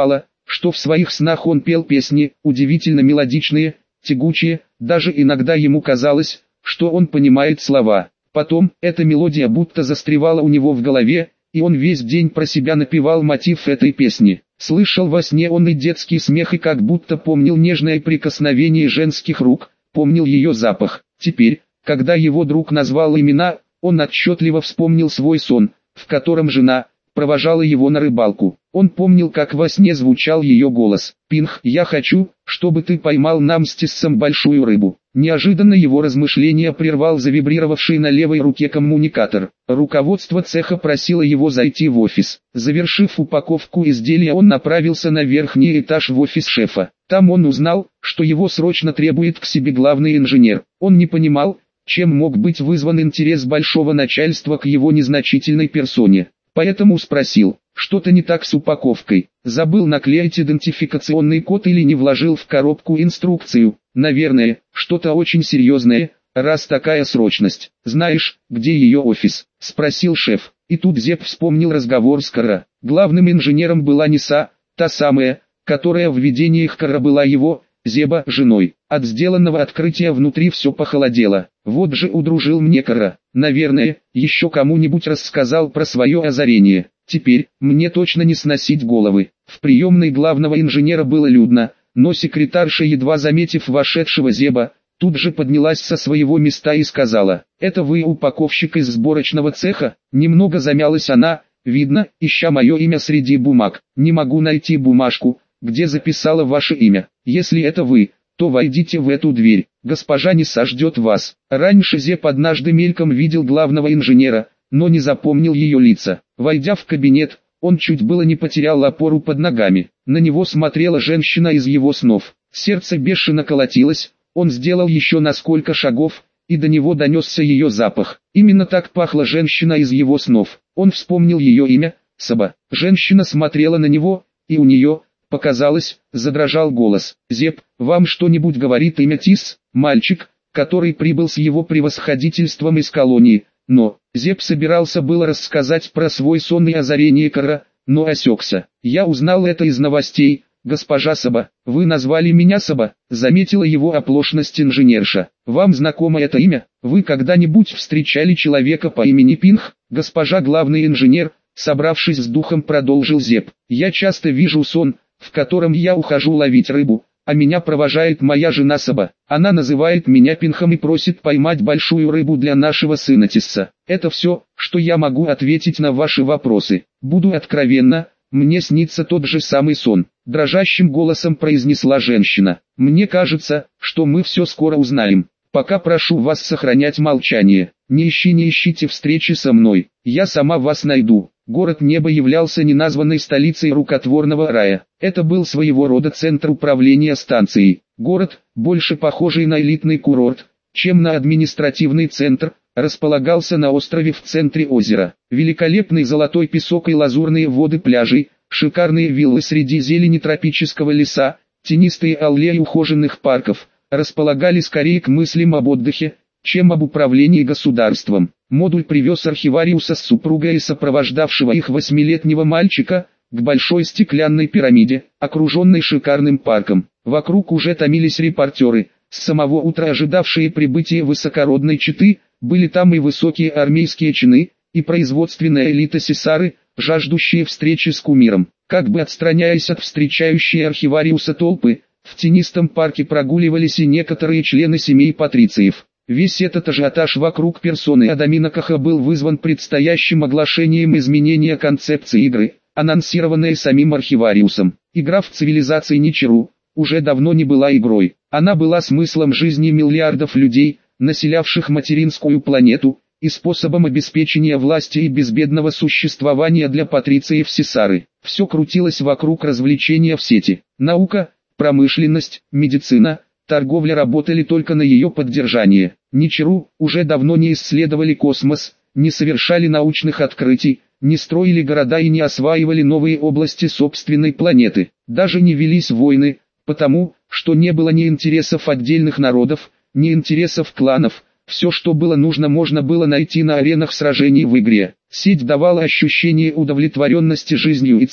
что в своих снах он пел песни, удивительно мелодичные, тягучие, даже иногда ему казалось, что он понимает слова. Потом, эта мелодия будто застревала у него в голове, и он весь день про себя напевал мотив этой песни. Слышал во сне он и детский смех, и как будто помнил нежное прикосновение женских рук, помнил ее запах. Теперь, когда его друг назвал имена, он отчетливо вспомнил свой сон, в котором жена провожала его на рыбалку. Он помнил, как во сне звучал ее голос: «Пинх, я хочу, чтобы ты поймал нам с Тиссом большую рыбу». Неожиданно его размышления прервал завибрировавший на левой руке коммуникатор. Руководство цеха просило его зайти в офис. Завершив упаковку изделия, он направился на верхний этаж в офис шефа. Там он узнал, что его срочно требует к себе главный инженер. Он не понимал, чем мог быть вызван интерес большого начальства к его незначительной персоне. Поэтому спросил: «Что-то не так с упаковкой? Забыл наклеить идентификационный код или не вложил в коробку инструкцию?» «Наверное, что-то очень серьезное, раз такая срочность. Знаешь, где ее офис?» — спросил шеф. И тут Зеб вспомнил разговор с Кара. Главным инженером была Ниса, та самая, которая в видениях Кара была его, Зеба, женой. От сделанного открытия внутри все похолодело. Вот же удружил мне Кара. Наверное, еще кому-нибудь рассказал про свое озарение. Теперь, мне точно не сносить головы. В приемной главного инженера было людно, но секретарша, едва заметив вошедшего Зеба, тут же поднялась со своего места и сказала: «Это вы упаковщик из сборочного цеха?» Немного замялась она, видно, ища мое имя среди бумаг. «Не могу найти бумажку, где записала ваше имя. Если это вы, то войдите в эту дверь, госпожа Ниса ждет вас». Раньше Зеб однажды мельком видел главного инженера, но не запомнил ее лица. Войдя в кабинет, он чуть было не потерял опору под ногами. На него смотрела женщина из его снов. Сердце бешено колотилось, он сделал еще несколько шагов, и до него донесся ее запах. Именно так пахла женщина из его снов. Он вспомнил ее имя — Саба. Женщина смотрела на него, и у нее, показалось, задрожал голос. «Зеб, вам что-нибудь говорит имя Тис?» Мальчик, который прибыл с его превосходительством из колонии. Но Зеб собирался было рассказать про свой сон и озарение Кара, но осекся. «Я узнал это из новостей, госпожа Саба. Вы назвали меня Саба», — заметила его оплошность инженерша. «Вам знакомо это имя? Вы когда-нибудь встречали человека по имени Пинх?» «Госпожа главный инженер», собравшись с духом, продолжил Зеб. «Я часто вижу сон, в котором я ухожу ловить рыбу, а меня провожает моя жена Саба. Она называет меня Пинхом и просит поймать большую рыбу для нашего сына Тисса. Это все, что я могу ответить на ваши вопросы. Буду откровенна, мне снится тот же самый сон», — дрожащим голосом произнесла женщина. «Мне кажется, что мы все скоро узнаем. Пока прошу вас сохранять молчание. Не ищите встречи со мной, я сама вас найду». Город Небо являлся неназванной столицей рукотворного рая. Это был своего рода центр управления станцией. Город, больше похожий на элитный курорт, чем на административный центр, располагался на острове в центре озера. Великолепный золотой песок и лазурные воды пляжей, шикарные виллы среди зелени тропического леса, тенистые аллеи ухоженных парков, располагали скорее к мыслям об отдыхе, чем об управлении государством. Модуль привез архивариуса с супругой и сопровождавшего их 8-летнего мальчика к большой стеклянной пирамиде, окруженной шикарным парком. Вокруг уже томились репортеры, с самого утра ожидавшие прибытия высокородной четы. Были там и высокие армейские чины, и производственная элита Сесары, жаждущие встречи с кумиром. Как бы отстраняясь от встречающей архивариуса толпы, в тенистом парке прогуливались и некоторые члены семей патрициев. Весь этот ажиотаж вокруг персоны Адамина Каха был вызван предстоящим оглашением изменения концепции игры, анонсированной самим архивариусом. Игра в цивилизации Ничеру уже давно не была игрой. Она была смыслом жизни миллиардов людей, населявших материнскую планету, и способом обеспечения власти и безбедного существования для патрициев Сесары. Все крутилось вокруг развлечения в сети. Наука, промышленность, медицина, торговля работали только на ее поддержание. Ничеру уже давно не исследовали космос, не совершали научных открытий, не строили города и не осваивали новые области собственной планеты. Даже не велись войны, потому, что не было ни интересов отдельных народов, ни интересов кланов. Все, что было нужно, можно было найти на аренах сражений в игре. Сеть давала ощущение удовлетворенности жизнью, и цель,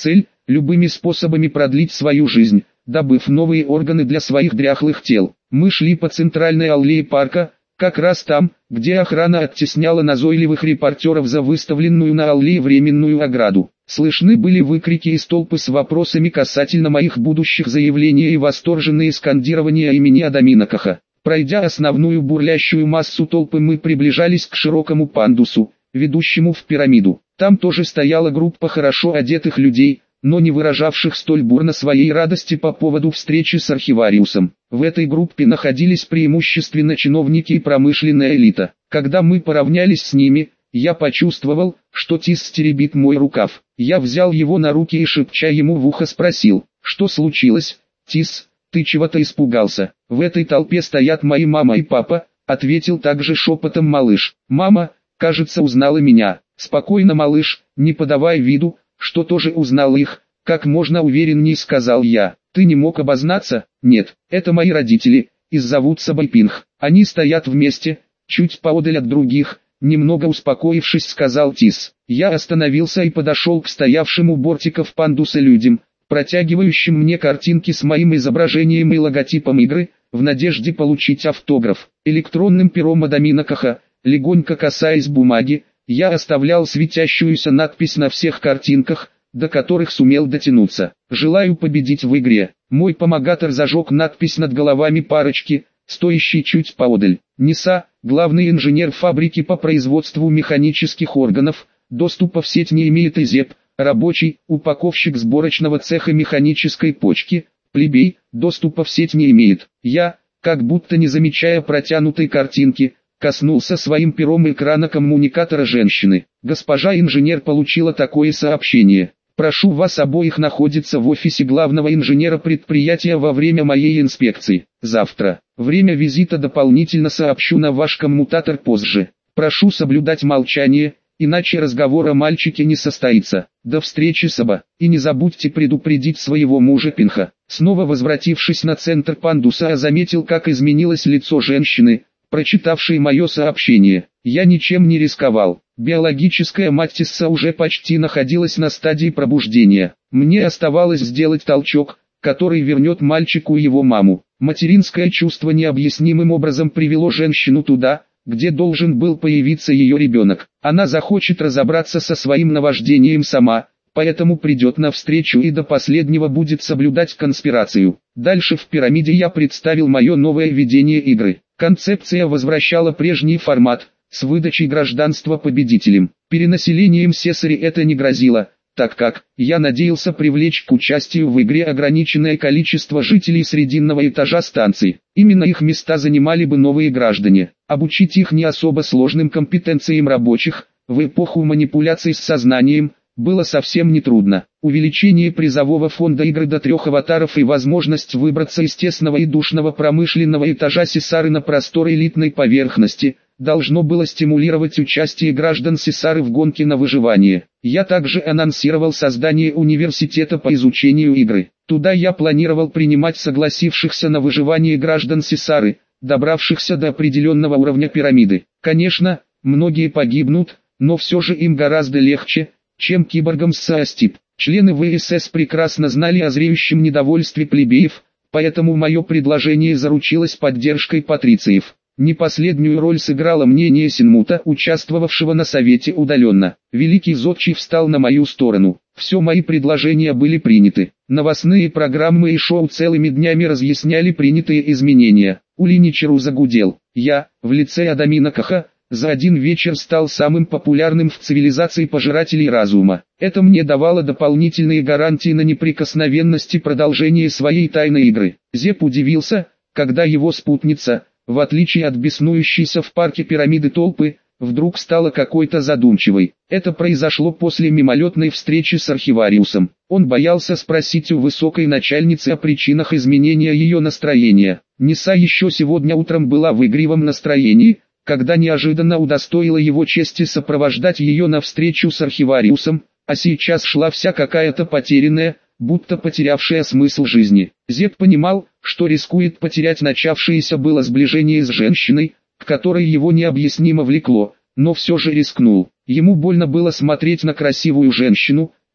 любыми способами продлить свою жизнь, добыв новые органы для своих дряхлых тел. Мы шли по центральной аллее парка, как раз там, где охрана оттесняла назойливых репортеров за выставленную на аллее временную ограду. Слышны были выкрики из толпы с вопросами касательно моих будущих заявлений и восторженные скандирования имени Адамина Каха. Пройдя основную бурлящую массу толпы, мы приближались к широкому пандусу, ведущему в пирамиду. Там тоже стояла группа хорошо одетых людей, но не выражавших столь бурно своей радости по поводу встречи с архивариусом. В этой группе находились преимущественно чиновники и промышленная элита. Когда мы поравнялись с ними, я почувствовал, что Тис теребит мой рукав. Я взял его на руки и, шепча ему в ухо, спросил: «Что случилось, Тис, ты чего-то испугался?» «В этой толпе стоят мои мама и папа», — ответил также шепотом малыш. «Мама, кажется, узнала меня». «Спокойно, малыш, не подавай виду, что тоже узнал их», — как можно уверенней сказал я. «Ты не мог обознаться?» «Нет, это мои родители, и зовутся Байпинг. Они стоят вместе, чуть поодаль от других», — немного успокоившись, сказал Тис. Я остановился и подошел к стоявшим у бортиков пандуса людям, протягивающим мне картинки с моим изображением и логотипом игры, в надежде получить автограф. Электронным пером Адамина Каха, легонько касаясь бумаги, я оставлял светящуюся надпись на всех картинках, до которых сумел дотянуться. «Желаю победить в игре». Мой помогатор зажег надпись над головами парочки, стоящей чуть поодаль. Ниса, главный инженер фабрики по производству механических органов, доступа в сеть не имеет, и Зеп, рабочий, упаковщик сборочного цеха механической почки, плебей, доступа в сеть не имеет. Я, как будто не замечая протянутой картинки, коснулся своим пером экрана коммуникатора женщины. «Госпожа инженер получила такое сообщение. Прошу вас обоих находиться в офисе главного инженера предприятия во время моей инспекции. Завтра. Время визита дополнительно сообщу на ваш коммутатор позже. Прошу соблюдать молчание, иначе разговор о мальчике не состоится. До встречи, Саба. И не забудьте предупредить своего мужа Пинха». Снова возвратившись на центр пандуса, я заметил, как изменилось лицо женщины, прочитавшей мое сообщение. Я ничем не рисковал. Биологическая мать Тисса уже почти находилась на стадии пробуждения. Мне оставалось сделать толчок, который вернет мальчику его маму. Материнское чувство необъяснимым образом привело женщину туда, где должен был появиться ее ребенок. Она захочет разобраться со своим наваждением сама, поэтому придет навстречу и до последнего будет соблюдать конспирацию. Дальше в пирамиде я представил мое новое видение игры. Концепция возвращала прежний формат, с выдачей гражданства победителям. Перенаселением Сесари это не грозило, так как я надеялся привлечь к участию в игре ограниченное количество жителей срединного этажа станции. Именно их места занимали бы новые граждане. Обучить их не особо сложным компетенциям рабочих, в эпоху манипуляций с сознанием, было совсем нетрудно. Увеличение призового фонда игры до 3 аватаров и возможность выбраться из тесного и душного промышленного этажа Сесары на простор элитной поверхности, должно было стимулировать участие граждан Сесары в гонке на выживание. Я также анонсировал создание университета по изучению игры. Туда я планировал принимать согласившихся на выживание граждан Сесары, добравшихся до определенного уровня пирамиды. Конечно, многие погибнут, но все же им гораздо легче, чем киборгам с Саастип. Члены ВСС прекрасно знали о зреющем недовольстве плебеев, поэтому мое предложение заручилось поддержкой патрициев. Не последнюю роль сыграло мнение Синмута, участвовавшего на совете удаленно. Великий Зодчий встал на мою сторону. Все мои предложения были приняты. Новостные программы и шоу целыми днями разъясняли принятые изменения. Улиничеру загудел. Я, в лице Адамина Каха, за один вечер стал самым популярным в цивилизации пожирателей разума. Это мне давало дополнительные гарантии на неприкосновенность и продолжение своей тайной игры. Зеп удивился, когда его спутница, в отличие от беснующейся в парке пирамиды толпы, вдруг стала какой-то задумчивой. Это произошло после мимолетной встречи с архивариусом. Он боялся спросить у высокой начальницы о причинах изменения ее настроения. Ниса еще сегодня утром была в игривом настроении, когда неожиданно удостоила его чести сопровождать ее на встречу с архивариусом, а сейчас шла вся какая-то потерянная, будто потерявшая смысл жизни. Зеп понимал, что рискует потерять начавшееся было сближение с женщиной, к которой его необъяснимо влекло, но все же рискнул. Ему больно было смотреть на красивую женщину,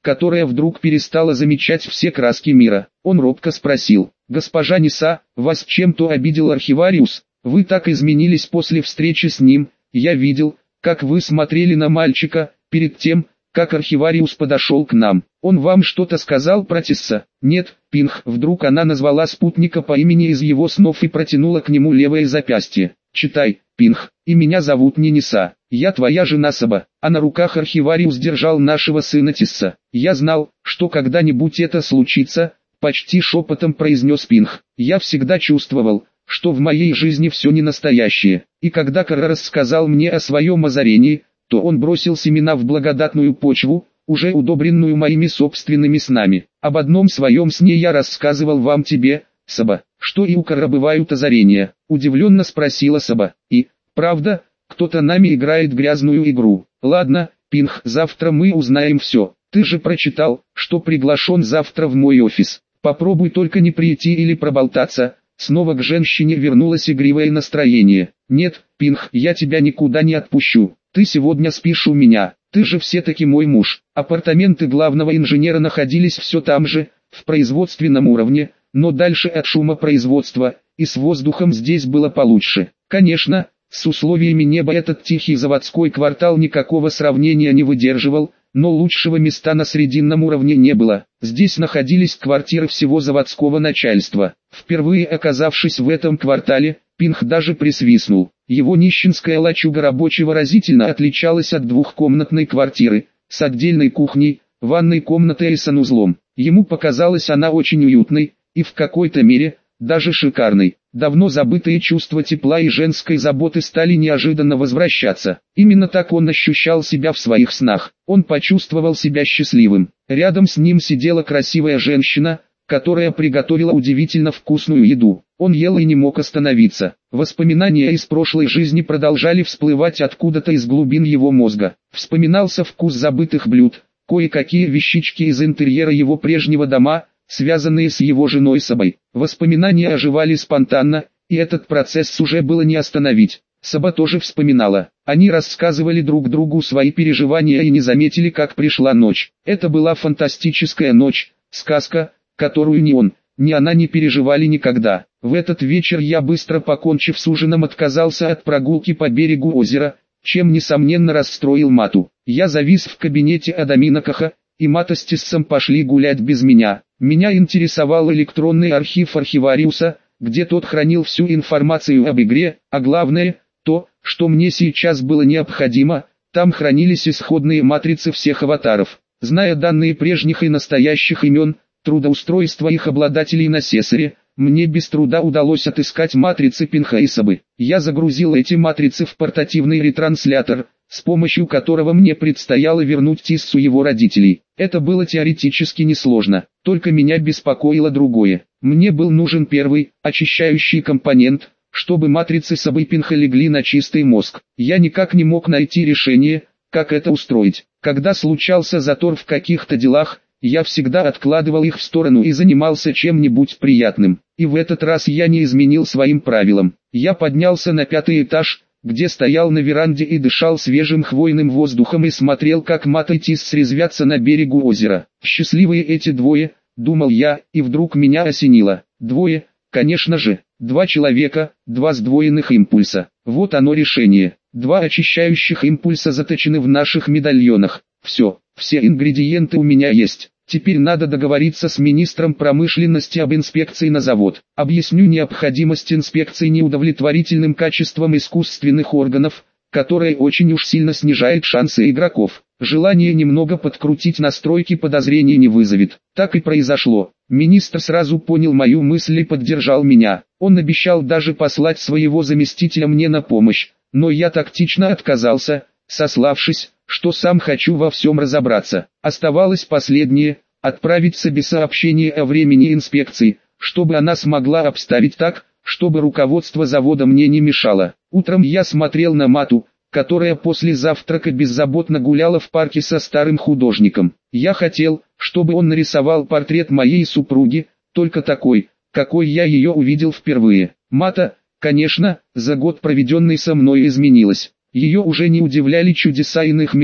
которая вдруг перестала замечать все краски мира. Он робко спросил: «Госпожа Ниса, вас чем-то обидел архивариус? Вы так изменились после встречи с ним. Я видел, как вы смотрели на мальчика, перед тем, как архивариус подошел к нам. Он вам что-то сказал про Тисса?» «Нет, Пинх». Вдруг она назвала спутника по имени из его снов и протянула к нему левое запястье. «Читай, Пинх, и меня зовут не Ниса. Я твоя жена Саба, а на руках архивариус держал нашего сына Тисса. Я знал, что когда-нибудь это случится», почти шепотом произнес Пинх. «Я всегда чувствовал, что в моей жизни все не настоящее, и когда Кара рассказал мне о своем озарении, то он бросил семена в благодатную почву, уже удобренную моими собственными снами. Об одном своем сне я рассказывал вам тебе, Саба, что и у Кара бывают озарения», удивленно спросила Саба. «И, правда, кто-то нами играет грязную игру?» «Ладно, Пинх, завтра мы узнаем все. Ты же прочитал, что приглашен завтра в мой офис. Попробуй только не прийти или проболтаться». Снова к женщине вернулось игривое настроение. «Нет, Пинх, я тебя никуда не отпущу. Ты сегодня спишь у меня. Ты же все-таки мой муж». Апартаменты главного инженера находились все там же, в производственном уровне, но дальше от шума производства, и с воздухом здесь было получше. Конечно, с условиями неба этот тихий заводской квартал никакого сравнения не выдерживал, но лучшего места на срединном уровне не было. Здесь находились квартиры всего заводского начальства. Впервые оказавшись в этом квартале, Пинх даже присвистнул. Его нищенская лачуга рабочего разительно отличалась от двухкомнатной квартиры, с отдельной кухней, ванной комнатой и санузлом. Ему показалась она очень уютной, и в какой-то мере, даже шикарной. Давно забытые чувства тепла и женской заботы стали неожиданно возвращаться. Именно так он ощущал себя в своих снах. Он почувствовал себя счастливым. Рядом с ним сидела красивая женщина, которая приготовила удивительно вкусную еду. Он ел и не мог остановиться. Воспоминания из прошлой жизни продолжали всплывать откуда-то из глубин его мозга. Вспоминался вкус забытых блюд, кое-какие вещички из интерьера его прежнего дома, связанные с его женой Сабой. Воспоминания оживали спонтанно, и этот процесс уже было не остановить. Саба тоже вспоминала. Они рассказывали друг другу свои переживания и не заметили, как пришла ночь. Это была фантастическая ночь, сказка, которую ни он, ни она не переживали никогда. В этот вечер я, быстро покончив с ужином, отказался от прогулки по берегу озера, чем несомненно расстроил Мату. Я завис в кабинете Адамина Каха, и Мата с Тиссом пошли гулять без меня. Меня интересовал электронный архив архивариуса, где тот хранил всю информацию об игре, а главное, то, что мне сейчас было необходимо, там хранились исходные матрицы всех аватаров. Зная данные прежних и настоящих имен, трудоустройства их обладателей на Сесаре, мне без труда удалось отыскать матрицы Пинха и Сабы. Я загрузил эти матрицы в портативный ретранслятор, с помощью которого мне предстояло вернуть Тиссу его родителей. Это было теоретически несложно, только меня беспокоило другое. Мне был нужен первый, очищающий компонент, чтобы матрицы Сабы и Пинха легли на чистый мозг. Я никак не мог найти решение, как это устроить. Когда случался затор в каких-то делах, я всегда откладывал их в сторону и занимался чем-нибудь приятным. И в этот раз я не изменил своим правилам. Я поднялся на 5-й этаж, где стоял на веранде и дышал свежим хвойным воздухом и смотрел, как Мат и Тисс резвятся на берегу озера. Счастливые эти двое, думал я, и вдруг меня осенило. Двое, конечно же, два человека, два сдвоенных импульса. Вот оно решение. Два очищающих импульса заточены в наших медальонах. Все ингредиенты у меня есть. Теперь надо договориться с министром промышленности об инспекции на завод. Объясню необходимость инспекции неудовлетворительным качеством искусственных органов, которое очень уж сильно снижает шансы игроков. Желание немного подкрутить настройки подозрений не вызовет. Так и произошло. Министр сразу понял мою мысль и поддержал меня. Он обещал даже послать своего заместителя мне на помощь, но я тактично отказался, сославшись, что сам хочу во всем разобраться. Оставалось последнее – отправить Сабе сообщение о времени инспекции, чтобы она смогла обставить так, чтобы руководство завода мне не мешало. Утром я смотрел на Мату, которая после завтрака беззаботно гуляла в парке со старым художником. Я хотел, чтобы он нарисовал портрет моей супруги, только такой, какой я ее увидел впервые. Мата, конечно, за год проведенный со мной изменилась. Ее уже не удивляли чудеса иных миров,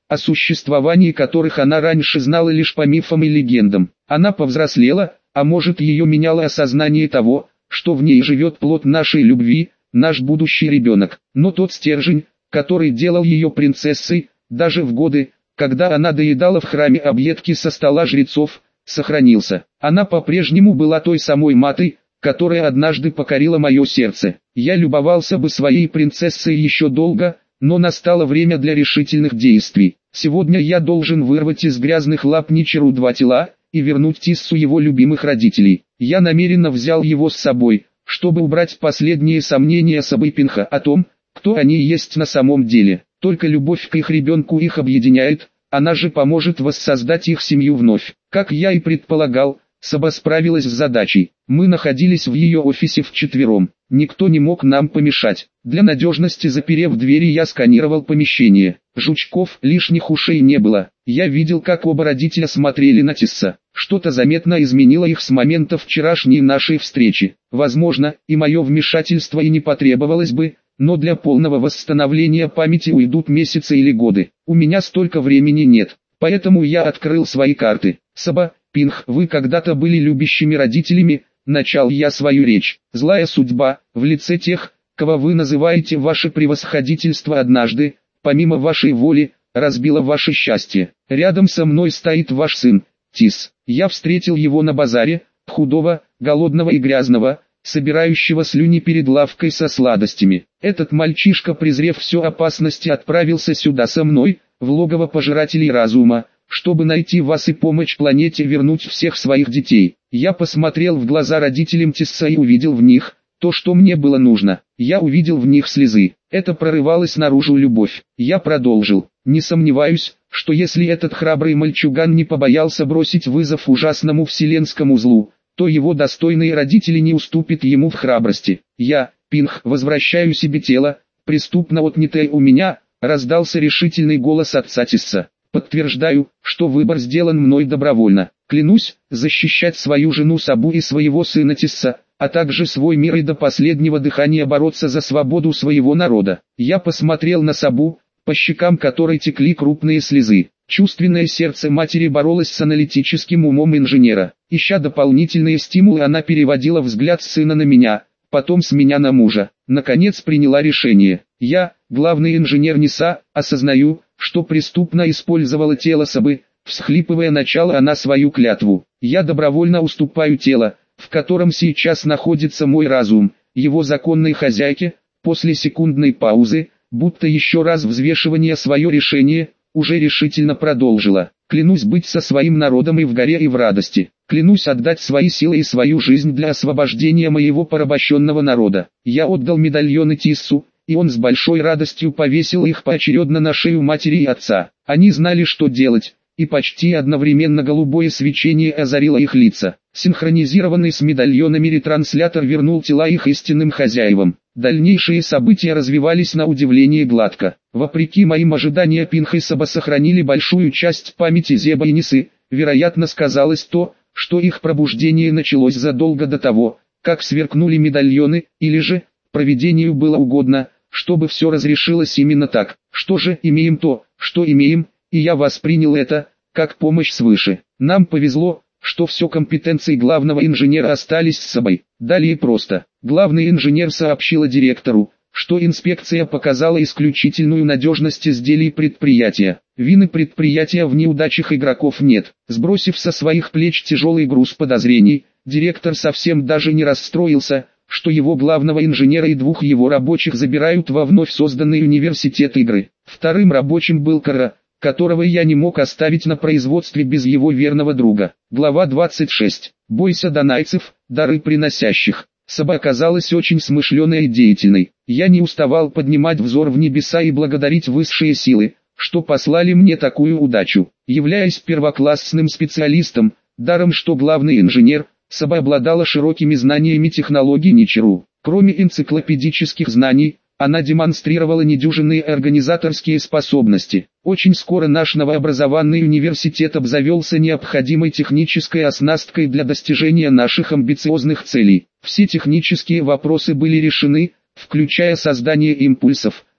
о существовании которых она раньше знала лишь по мифам и легендам. Она повзрослела, а может ее меняло осознание того, что в ней живет плод нашей любви, наш будущий ребенок. Но тот стержень, который делал ее принцессой, даже в годы, когда она доедала в храме объедки со стола жрецов, сохранился. Она по-прежнему была той самой матой, которая однажды покорила мое сердце. Я любовался бы своей принцессой еще долго, но настало время для решительных действий. Сегодня я должен вырвать из грязных лап Ничиру два тела и вернуть Тиссу его любимых родителей. Я намеренно взял его с собой, чтобы убрать последние сомнения Сабы-Пинха о том, кто они есть на самом деле. Только любовь к их ребенку их объединяет, она же поможет воссоздать их семью вновь. Как я и предполагал, Саба справилась с задачей. Мы находились в ее офисе вчетвером. Никто не мог нам помешать. Для надежности заперев двери, я сканировал помещение. Жучков, лишних ушей не было. Я видел, как оба родителя смотрели на Тисса. Что-то заметно изменило их с момента вчерашней нашей встречи. Возможно, и мое вмешательство и не потребовалось бы, но для полного восстановления памяти уйдут месяцы или годы. У меня столько времени нет, поэтому я открыл свои карты. Саба, Пинх, вы когда-то были любящими родителями, начал я свою речь. Злая судьба, в лице тех, кого вы называете ваше превосходительство, однажды, помимо вашей воли, разбила ваше счастье. Рядом со мной стоит ваш сын, Тис. Я встретил его на базаре, худого, голодного и грязного, собирающего слюни перед лавкой со сладостями. Этот мальчишка, презрев все опасности, отправился сюда со мной, в логово пожирателей разума, чтобы найти вас и помочь планете вернуть всех своих детей. Я посмотрел в глаза родителям Тисса и увидел в них то, что мне было нужно. Я увидел в них слезы. Это прорывалась наружу любовь. Я продолжил. Не сомневаюсь, что если этот храбрый мальчуган не побоялся бросить вызов ужасному вселенскому злу, то его достойные родители не уступят ему в храбрости. Я, Пинх, возвращаю себе тело, преступно отнятое у меня, раздался решительный голос отца Тисса. Подтверждаю, что выбор сделан мной добровольно. Клянусь защищать свою жену Сабу и своего сына Тисса, а также свой мир и до последнего дыхания бороться за свободу своего народа. Я посмотрел на Сабу, по щекам которой текли крупные слезы. Чувственное сердце матери боролось с аналитическим умом инженера. Ища дополнительные стимулы, она переводила взгляд с сына на меня, потом с меня на мужа. Наконец приняла решение. Я, главный инженер НИСА, осознаю, что преступно использовала тело Сабы. Всхлипывая, начала она свою клятву. Я добровольно уступаю тело, в котором сейчас находится мой разум, его законной хозяйке. После секундной паузы, будто еще раз взвешивание свое решение, уже решительно продолжила. Клянусь быть со своим народом и в горе, и в радости. Клянусь отдать свои силы и свою жизнь для освобождения моего порабощенного народа. Я отдал медальоны Тиссу, и он с большой радостью повесил их поочередно на шею матери и отца. Они знали, что делать, и почти одновременно голубое свечение озарило их лица. Синхронизированный с медальонами ретранслятор вернул тела их истинным хозяевам. Дальнейшие события развивались на удивление гладко. Вопреки моим ожиданиям, Пинх и Саба сохранили большую часть памяти Зеба и Нисы. Вероятно, сказалось то, что их пробуждение началось задолго до того, как сверкнули медальоны, или же, провидению было угодно, чтобы все разрешилось именно так. Что же, имеем то, что имеем, и я воспринял это, как помощь свыше. Нам повезло, что все компетенции главного инженера остались с собой. Далее просто. Главный инженер сообщила директору, что инспекция показала исключительную надежность изделий предприятия. Вины предприятия в неудачах игроков нет. Сбросив со своих плеч тяжелый груз подозрений, директор совсем даже не расстроился, что его главного инженера и двух его рабочих забирают во вновь созданный университет игры. Вторым рабочим был Кара, которого я не мог оставить на производстве без его верного друга. Глава 26. Бойся донайцев, дары приносящих. Саба оказалась очень смышленой и деятельной. Я не уставал поднимать взор в небеса и благодарить высшие силы, что послали мне такую удачу. Являясь первоклассным специалистом, даром что главный инженер, Саба обладала широкими знаниями технологий Ничиру. Кроме энциклопедических знаний, она демонстрировала недюжинные организаторские способности. Очень скоро наш новообразованный университет обзавелся необходимой технической оснасткой для достижения наших амбициозных целей. Все технические вопросы были решены, включая создание импульсов,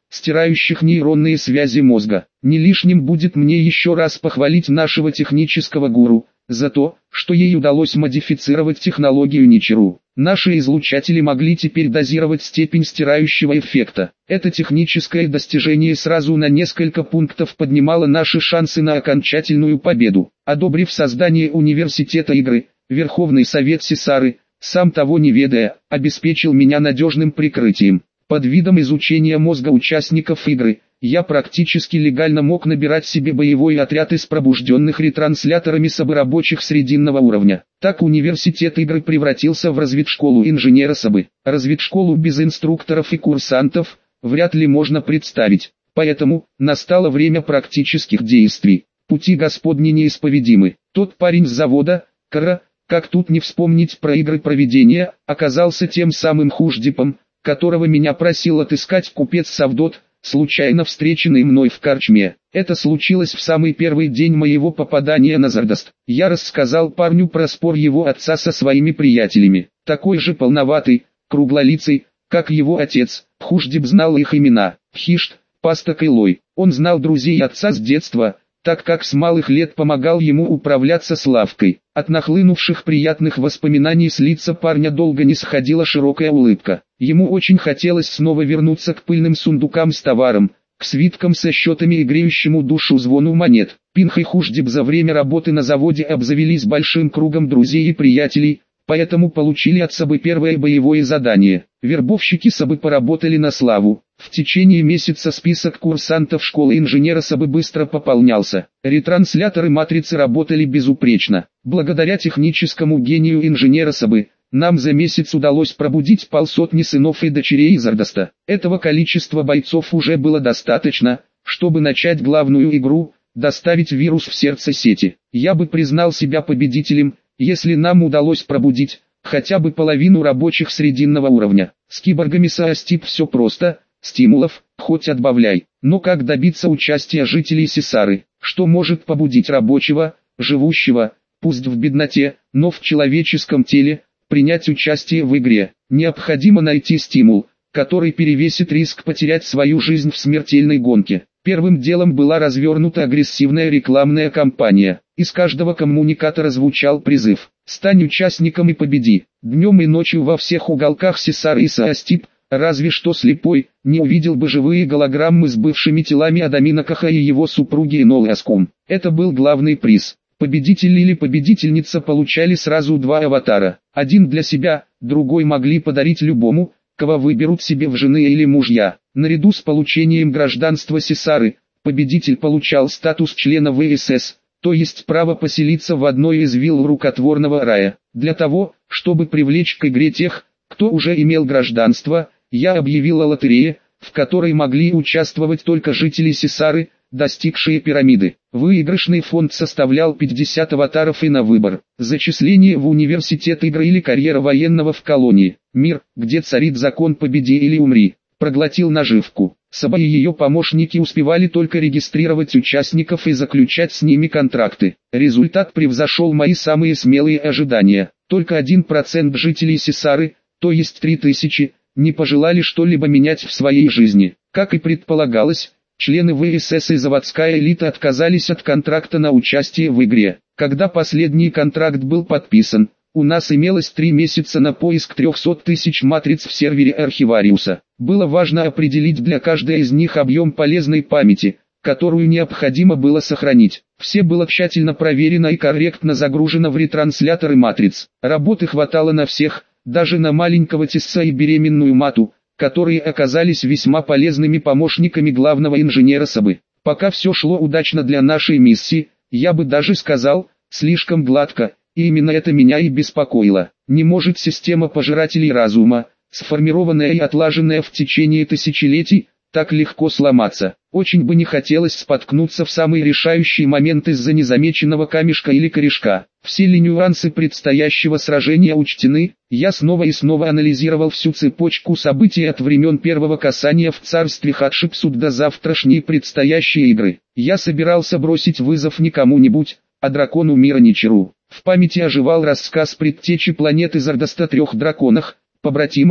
стирающих нейронные связи мозга. Не лишним будет мне еще раз похвалить нашего технического гуру за то, что ей удалось модифицировать технологию Ничиру. Наши излучатели могли теперь дозировать степень стирающего эффекта. Это техническое достижение сразу на несколько пунктов поднимало наши шансы на окончательную победу. Одобрив создание университета игры, Верховный Совет Сесары, сам того не ведая, обеспечил меня надежным прикрытием. Под видом изучения мозга участников игры, я практически легально мог набирать себе боевой отряд из пробужденных ретрансляторами САБы рабочих срединного уровня. Так университет игры превратился в разведшколу инженера САБы. Разведшколу без инструкторов и курсантов вряд ли можно представить. Поэтому настало время практических действий. Пути Господни неисповедимы. Тот парень с завода, как тут не вспомнить про игры провидения, оказался тем самым Хуждипом, которого меня просил отыскать купец Савдот, случайно встреченный мной в корчме. Это случилось в самый первый день моего попадания на Зардаст. Я рассказал парню про спор его отца со своими приятелями. Такой же полноватый, круглолицый, как его отец, Хуждип знал их имена: Хишт, Пасток и Лой. Он знал друзей отца с детства, так как с малых лет помогал ему управляться с лавкой. От нахлынувших приятных воспоминаний с лица парня долго не сходила широкая улыбка. Ему очень хотелось снова вернуться к пыльным сундукам с товаром, к свиткам со счетами и греющему душу звону монет. Пинх и Хуждип за время работы на заводе обзавелись большим кругом друзей и приятелей, поэтому получили от САБы первое боевое задание. Вербовщики САБы поработали на славу. В течение месяца список курсантов школы инженера САБы быстро пополнялся. Ретрансляторы матрицы работали безупречно. Благодаря техническому гению инженера САБы, нам за месяц удалось пробудить полсотни сынов и дочерей из Зардаста. Этого количества бойцов уже было достаточно, чтобы начать главную игру, доставить вирус в сердце сети. Я бы признал себя победителем, если нам удалось пробудить хотя бы половину рабочих срединного уровня. С киборгами Саастип все просто, стимулов хоть отбавляй. Но как добиться участия жителей Сесары? Что может побудить рабочего, живущего, пусть в бедноте, но в человеческом теле, принять участие в игре? Необходимо найти стимул, который перевесит риск потерять свою жизнь в смертельной гонке. Первым делом была развернута агрессивная рекламная кампания. Из каждого коммуникатора звучал призыв: «Стань участником и победи». Днем и ночью во всех уголках Сесары и Саастип, разве что слепой, не увидел бы живые голограммы с бывшими телами Адамина Каха и его супруги Энолы Аском. Это был главный приз. Победитель или победительница получали сразу два аватара. Один для себя, другой могли подарить любому, кого выберут себе в жены или мужья. Наряду с получением гражданства Сесары, победитель получал статус члена ВСС, то есть право поселиться в одной из вилл рукотворного рая. Для того, чтобы привлечь к игре тех, кто уже имел гражданство, я объявил о лотерее, в которой могли участвовать только жители Сесары, достигшие пирамиды. Выигрышный фонд составлял 50 аватаров и на выбор: зачисление в университет игры или карьера военного в колонии. Мир, где царит закон победи или умри, проглотил наживку. САБа и ее помощники успевали только регистрировать участников и заключать с ними контракты. Результат превзошел мои самые смелые ожидания. Только 1% жителей Сесары, то есть 3000, не пожелали что-либо менять в своей жизни. Как и предполагалось, члены ВСС и заводская элита отказались от контракта на участие в игре. Когда последний контракт был подписан, у нас имелось 3 месяца на поиск 300 тысяч матриц в сервере Архивариуса. Было важно определить для каждой из них объем полезной памяти, которую необходимо было сохранить. Все было тщательно проверено и корректно загружено в ретрансляторы матриц. Работы хватало на всех, даже на маленького Тесса и беременную Мату, которые оказались весьма полезными помощниками главного инженера САБы. Пока все шло удачно для нашей миссии, я бы даже сказал, слишком гладко, и именно это меня и беспокоило. Не может система пожирателей разума, сформированная и отлаженная в течение тысячелетий, так легко сломаться. Очень бы не хотелось споткнуться в самый решающий момент из-за незамеченного камешка или корешка. Все ли нюансы предстоящего сражения учтены? Я снова и снова анализировал всю цепочку событий от времен первого касания в царстве Хатшепсут до завтрашней предстоящей игры. Я собирался бросить вызов не кому-нибудь, а дракону мира Ничиру. В памяти оживал рассказ предтечи планеты Зардаста 3 драконах, побратимах,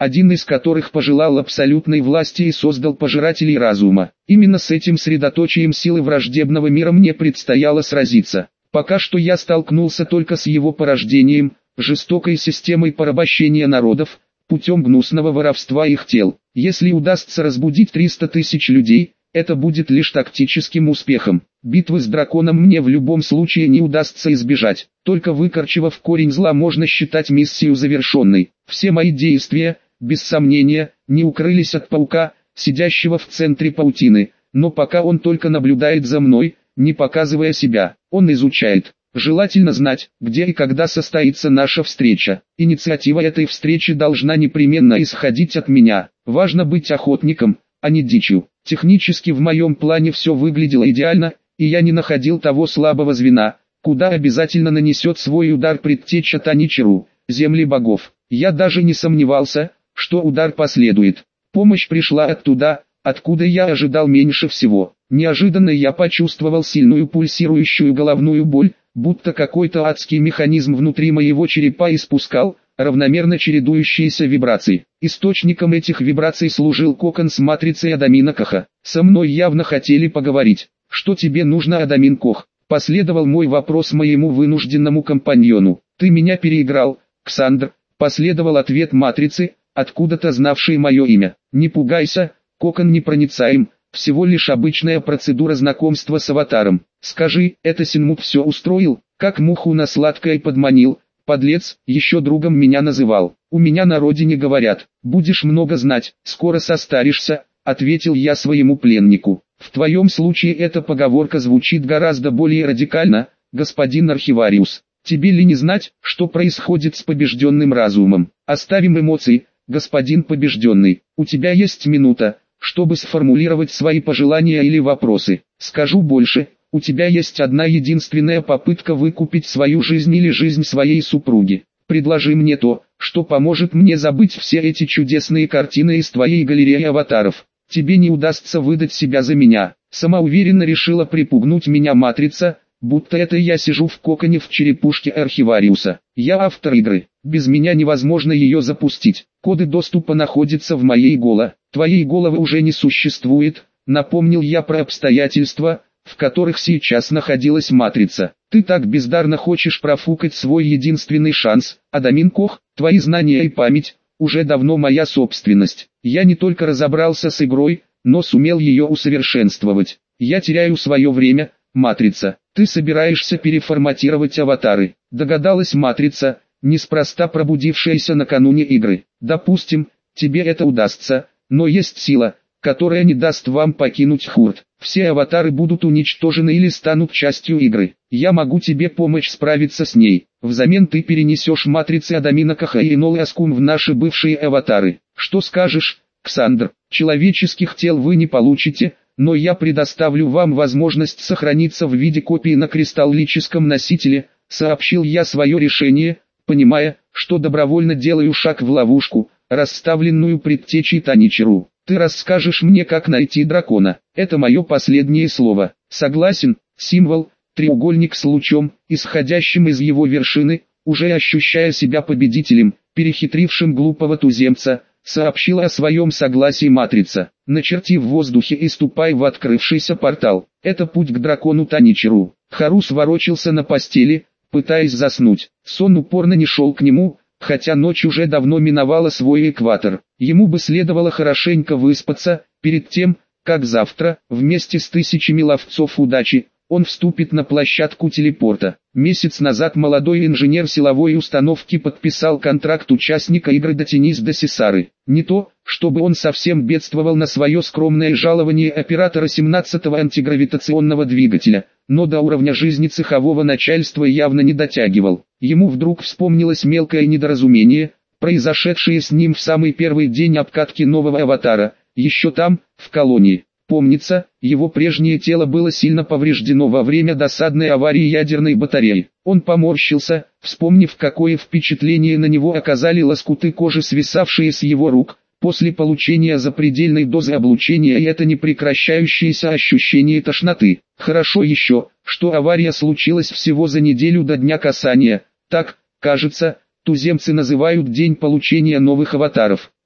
один из которых пожелал абсолютной власти и создал пожирателей разума. Именно с этим средоточием силы враждебного мира мне предстояло сразиться. Пока что я столкнулся только с его порождением, жестокой системой порабощения народов, путем гнусного воровства их тел. Если удастся разбудить 300 тысяч людей, это будет лишь тактическим успехом. Битвы с драконом мне в любом случае не удастся избежать. Только выкорчевав корень зла, можно считать миссию завершенной. Все мои действия, без сомнения, не укрылись от паука, сидящего в центре паутины. Но пока он только наблюдает за мной, не показывая себя, он изучает. Желательно знать, где и когда состоится наша встреча. Инициатива этой встречи должна непременно исходить от меня. Важно быть охотником, а не дичью. Технически в моем плане все выглядело идеально, и я не находил того слабого звена, куда обязательно нанесет свой удар предтеча Таничеру, земли богов. Я даже не сомневался, что удар последует. Помощь пришла оттуда, откуда я ожидал меньше всего. Неожиданно я почувствовал сильную пульсирующую головную боль, будто какой-то адский механизм внутри моего черепа испускал равномерно чередующиеся вибрации. Источником этих вибраций служил кокон с матрицей Адамина Коха. Со мной явно хотели поговорить. «Что тебе нужно, Адамин Кох?» — последовал мой вопрос моему вынужденному компаньону. «Ты меня переиграл, Ксандр», — последовал ответ матрицы, откуда-то знавшей мое имя. «Не пугайся, кокон непроницаем, всего лишь обычная процедура знакомства с аватаром. Скажи, это Синмут все устроил, как муху на сладкое подманил?» Подлец, еще другом меня называл. «У меня на родине говорят, будешь много знать, скоро состаришься», — ответил я своему пленнику. «В твоем случае эта поговорка звучит гораздо более радикально, господин архивариус. Тебе ли не знать, что происходит с побежденным разумом? Оставим эмоции, господин побежденный. У тебя есть минута, чтобы сформулировать свои пожелания или вопросы. Скажу больше. У тебя есть одна единственная попытка выкупить свою жизнь или жизнь своей супруги. Предложи мне то, что поможет мне забыть все эти чудесные картины из твоей галереи аватаров. Тебе не удастся выдать себя за меня». Самоуверенно решила припугнуть меня матрица, будто это я сижу в коконе в черепушке архивариуса. Я автор игры, без меня невозможно ее запустить. Коды доступа находятся в моей голо. Твоей головы уже не существует, напомнил я про обстоятельства, в которых сейчас находилась матрица. Ты так бездарно хочешь профукать свой единственный шанс, Адамин Кох, твои знания и память уже давно моя собственность. Я не только разобрался с игрой, но сумел ее усовершенствовать. Я теряю свое время, матрица. Ты собираешься переформатировать аватары, догадалась матрица, неспроста пробудившаяся накануне игры. Допустим, тебе это удастся, но есть сила, которая не даст вам покинуть Хурт. Все аватары будут уничтожены или станут частью игры. Я могу тебе помочь справиться с ней. Взамен ты перенесешь матрицы Адамина Коха и Энолы Аскум в наши бывшие аватары. Что скажешь, Ксандр? Человеческих тел вы не получите, но я предоставлю вам возможность сохраниться в виде копии на кристаллическом носителе, сообщил я свое решение, понимая, что добровольно делаю шаг в ловушку, расставленную предтечей Таничеру. Ты расскажешь мне, как найти дракона. Это мое последнее слово. Согласен. Символ, треугольник с лучом, исходящим из его вершины, уже ощущая себя победителем, перехитрившим глупого туземца, сообщила о своем согласии матрица. Начерти в воздухе и ступай в открывшийся портал. Это путь к дракону Таничеру. Харус ворочался на постели, пытаясь заснуть. Сон упорно не шел к нему, хотя ночь уже давно миновала свой экватор. Ему бы следовало хорошенько выспаться, перед тем, как завтра, вместе с тысячами ловцов удачи, он вступит на площадку телепорта. Месяц назад молодой инженер силовой установки подписал контракт участника игры «Дотянись до Сесары». Не то, чтобы он совсем бедствовал на свое скромное жалование оператора 17-го антигравитационного двигателя, но до уровня жизни цехового начальства явно не дотягивал. Ему вдруг вспомнилось мелкое недоразумение, произошедшее с ним в самый первый день обкатки нового аватара, еще там, в колонии. Помнится, его прежнее тело было сильно повреждено во время досадной аварии ядерной батареи. Он поморщился, вспомнив, какое впечатление на него оказали лоскуты кожи, свисавшие с его рук, после получения запредельной дозы облучения, и это непрекращающееся ощущение тошноты. Хорошо еще, что авария случилась всего за неделю до дня касания. Так, кажется, туземцы называют день получения новых аватаров.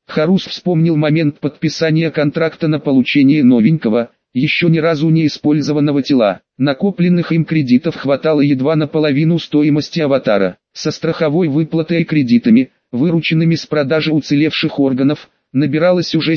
Харус вспомнил момент подписания контракта на получение новенького, еще ни разу не использованного тела. Накопленных им кредитов хватало едва на половину стоимости аватара. Со страховой выплатой и кредитами, вырученными с продажи уцелевших органов, набиралось уже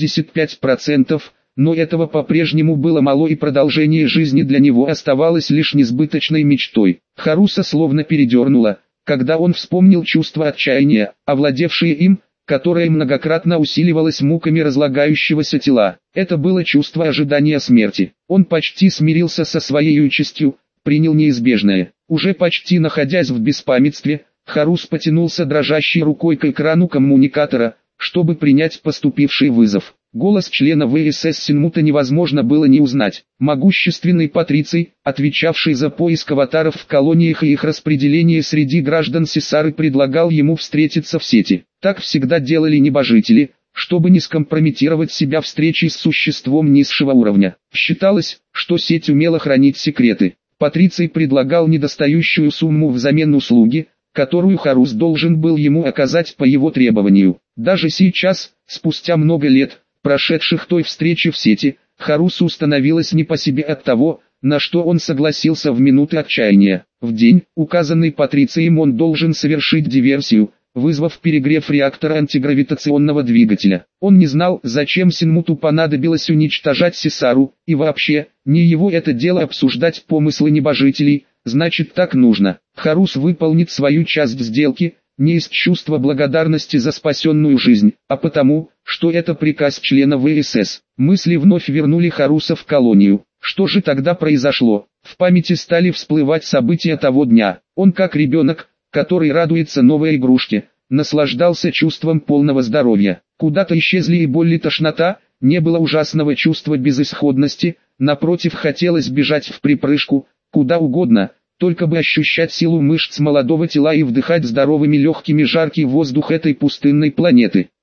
75%, но этого по-прежнему было мало, и продолжение жизни для него оставалось лишь несбыточной мечтой. Харуса словно передернуло, когда он вспомнил чувство отчаяния, овладевшее им, которое многократно усиливалось муками разлагающегося тела. Это было чувство ожидания смерти. Он почти смирился со своей участью, принял неизбежное. Уже почти находясь в беспамятстве, Харус потянулся дрожащей рукой к экрану коммуникатора, чтобы принять поступивший вызов. Голос члена ВСС Синмута невозможно было не узнать. Могущественный патриций, отвечавший за поиск аватаров в колониях и их распределение среди граждан Сесары, предлагал ему встретиться в сети. Так всегда делали небожители, чтобы не скомпрометировать себя встречей с существом низшего уровня. Считалось, что сеть умела хранить секреты. Патриций предлагал недостающую сумму взамен услуги, которую Харус должен был ему оказать по его требованию. Даже сейчас, спустя много лет, прошедших той встречи в сети, Харусу становилось не по себе от того, на что он согласился в минуты отчаяния. В день, указанный Патрицием, он должен совершить диверсию, вызвав перегрев реактора антигравитационного двигателя. Он не знал, зачем Синмуту понадобилось уничтожать Сесару, и вообще, не его это дело обсуждать помыслы небожителей, значит так нужно. Харус выполнит свою часть сделки, не из чувства благодарности за спасенную жизнь, а потому, что это приказ члена ВСС. Мысли вновь вернули Харуса в колонию. Что же тогда произошло? В памяти стали всплывать события того дня. Он, как ребенок, который радуется новой игрушке, наслаждался чувством полного здоровья. Куда-то исчезли и боль и тошнота, не было ужасного чувства безысходности, напротив, хотелось бежать в припрыжку, куда угодно, только бы ощущать силу мышц молодого тела и вдыхать здоровыми легкими жаркий воздух этой пустынной планеты.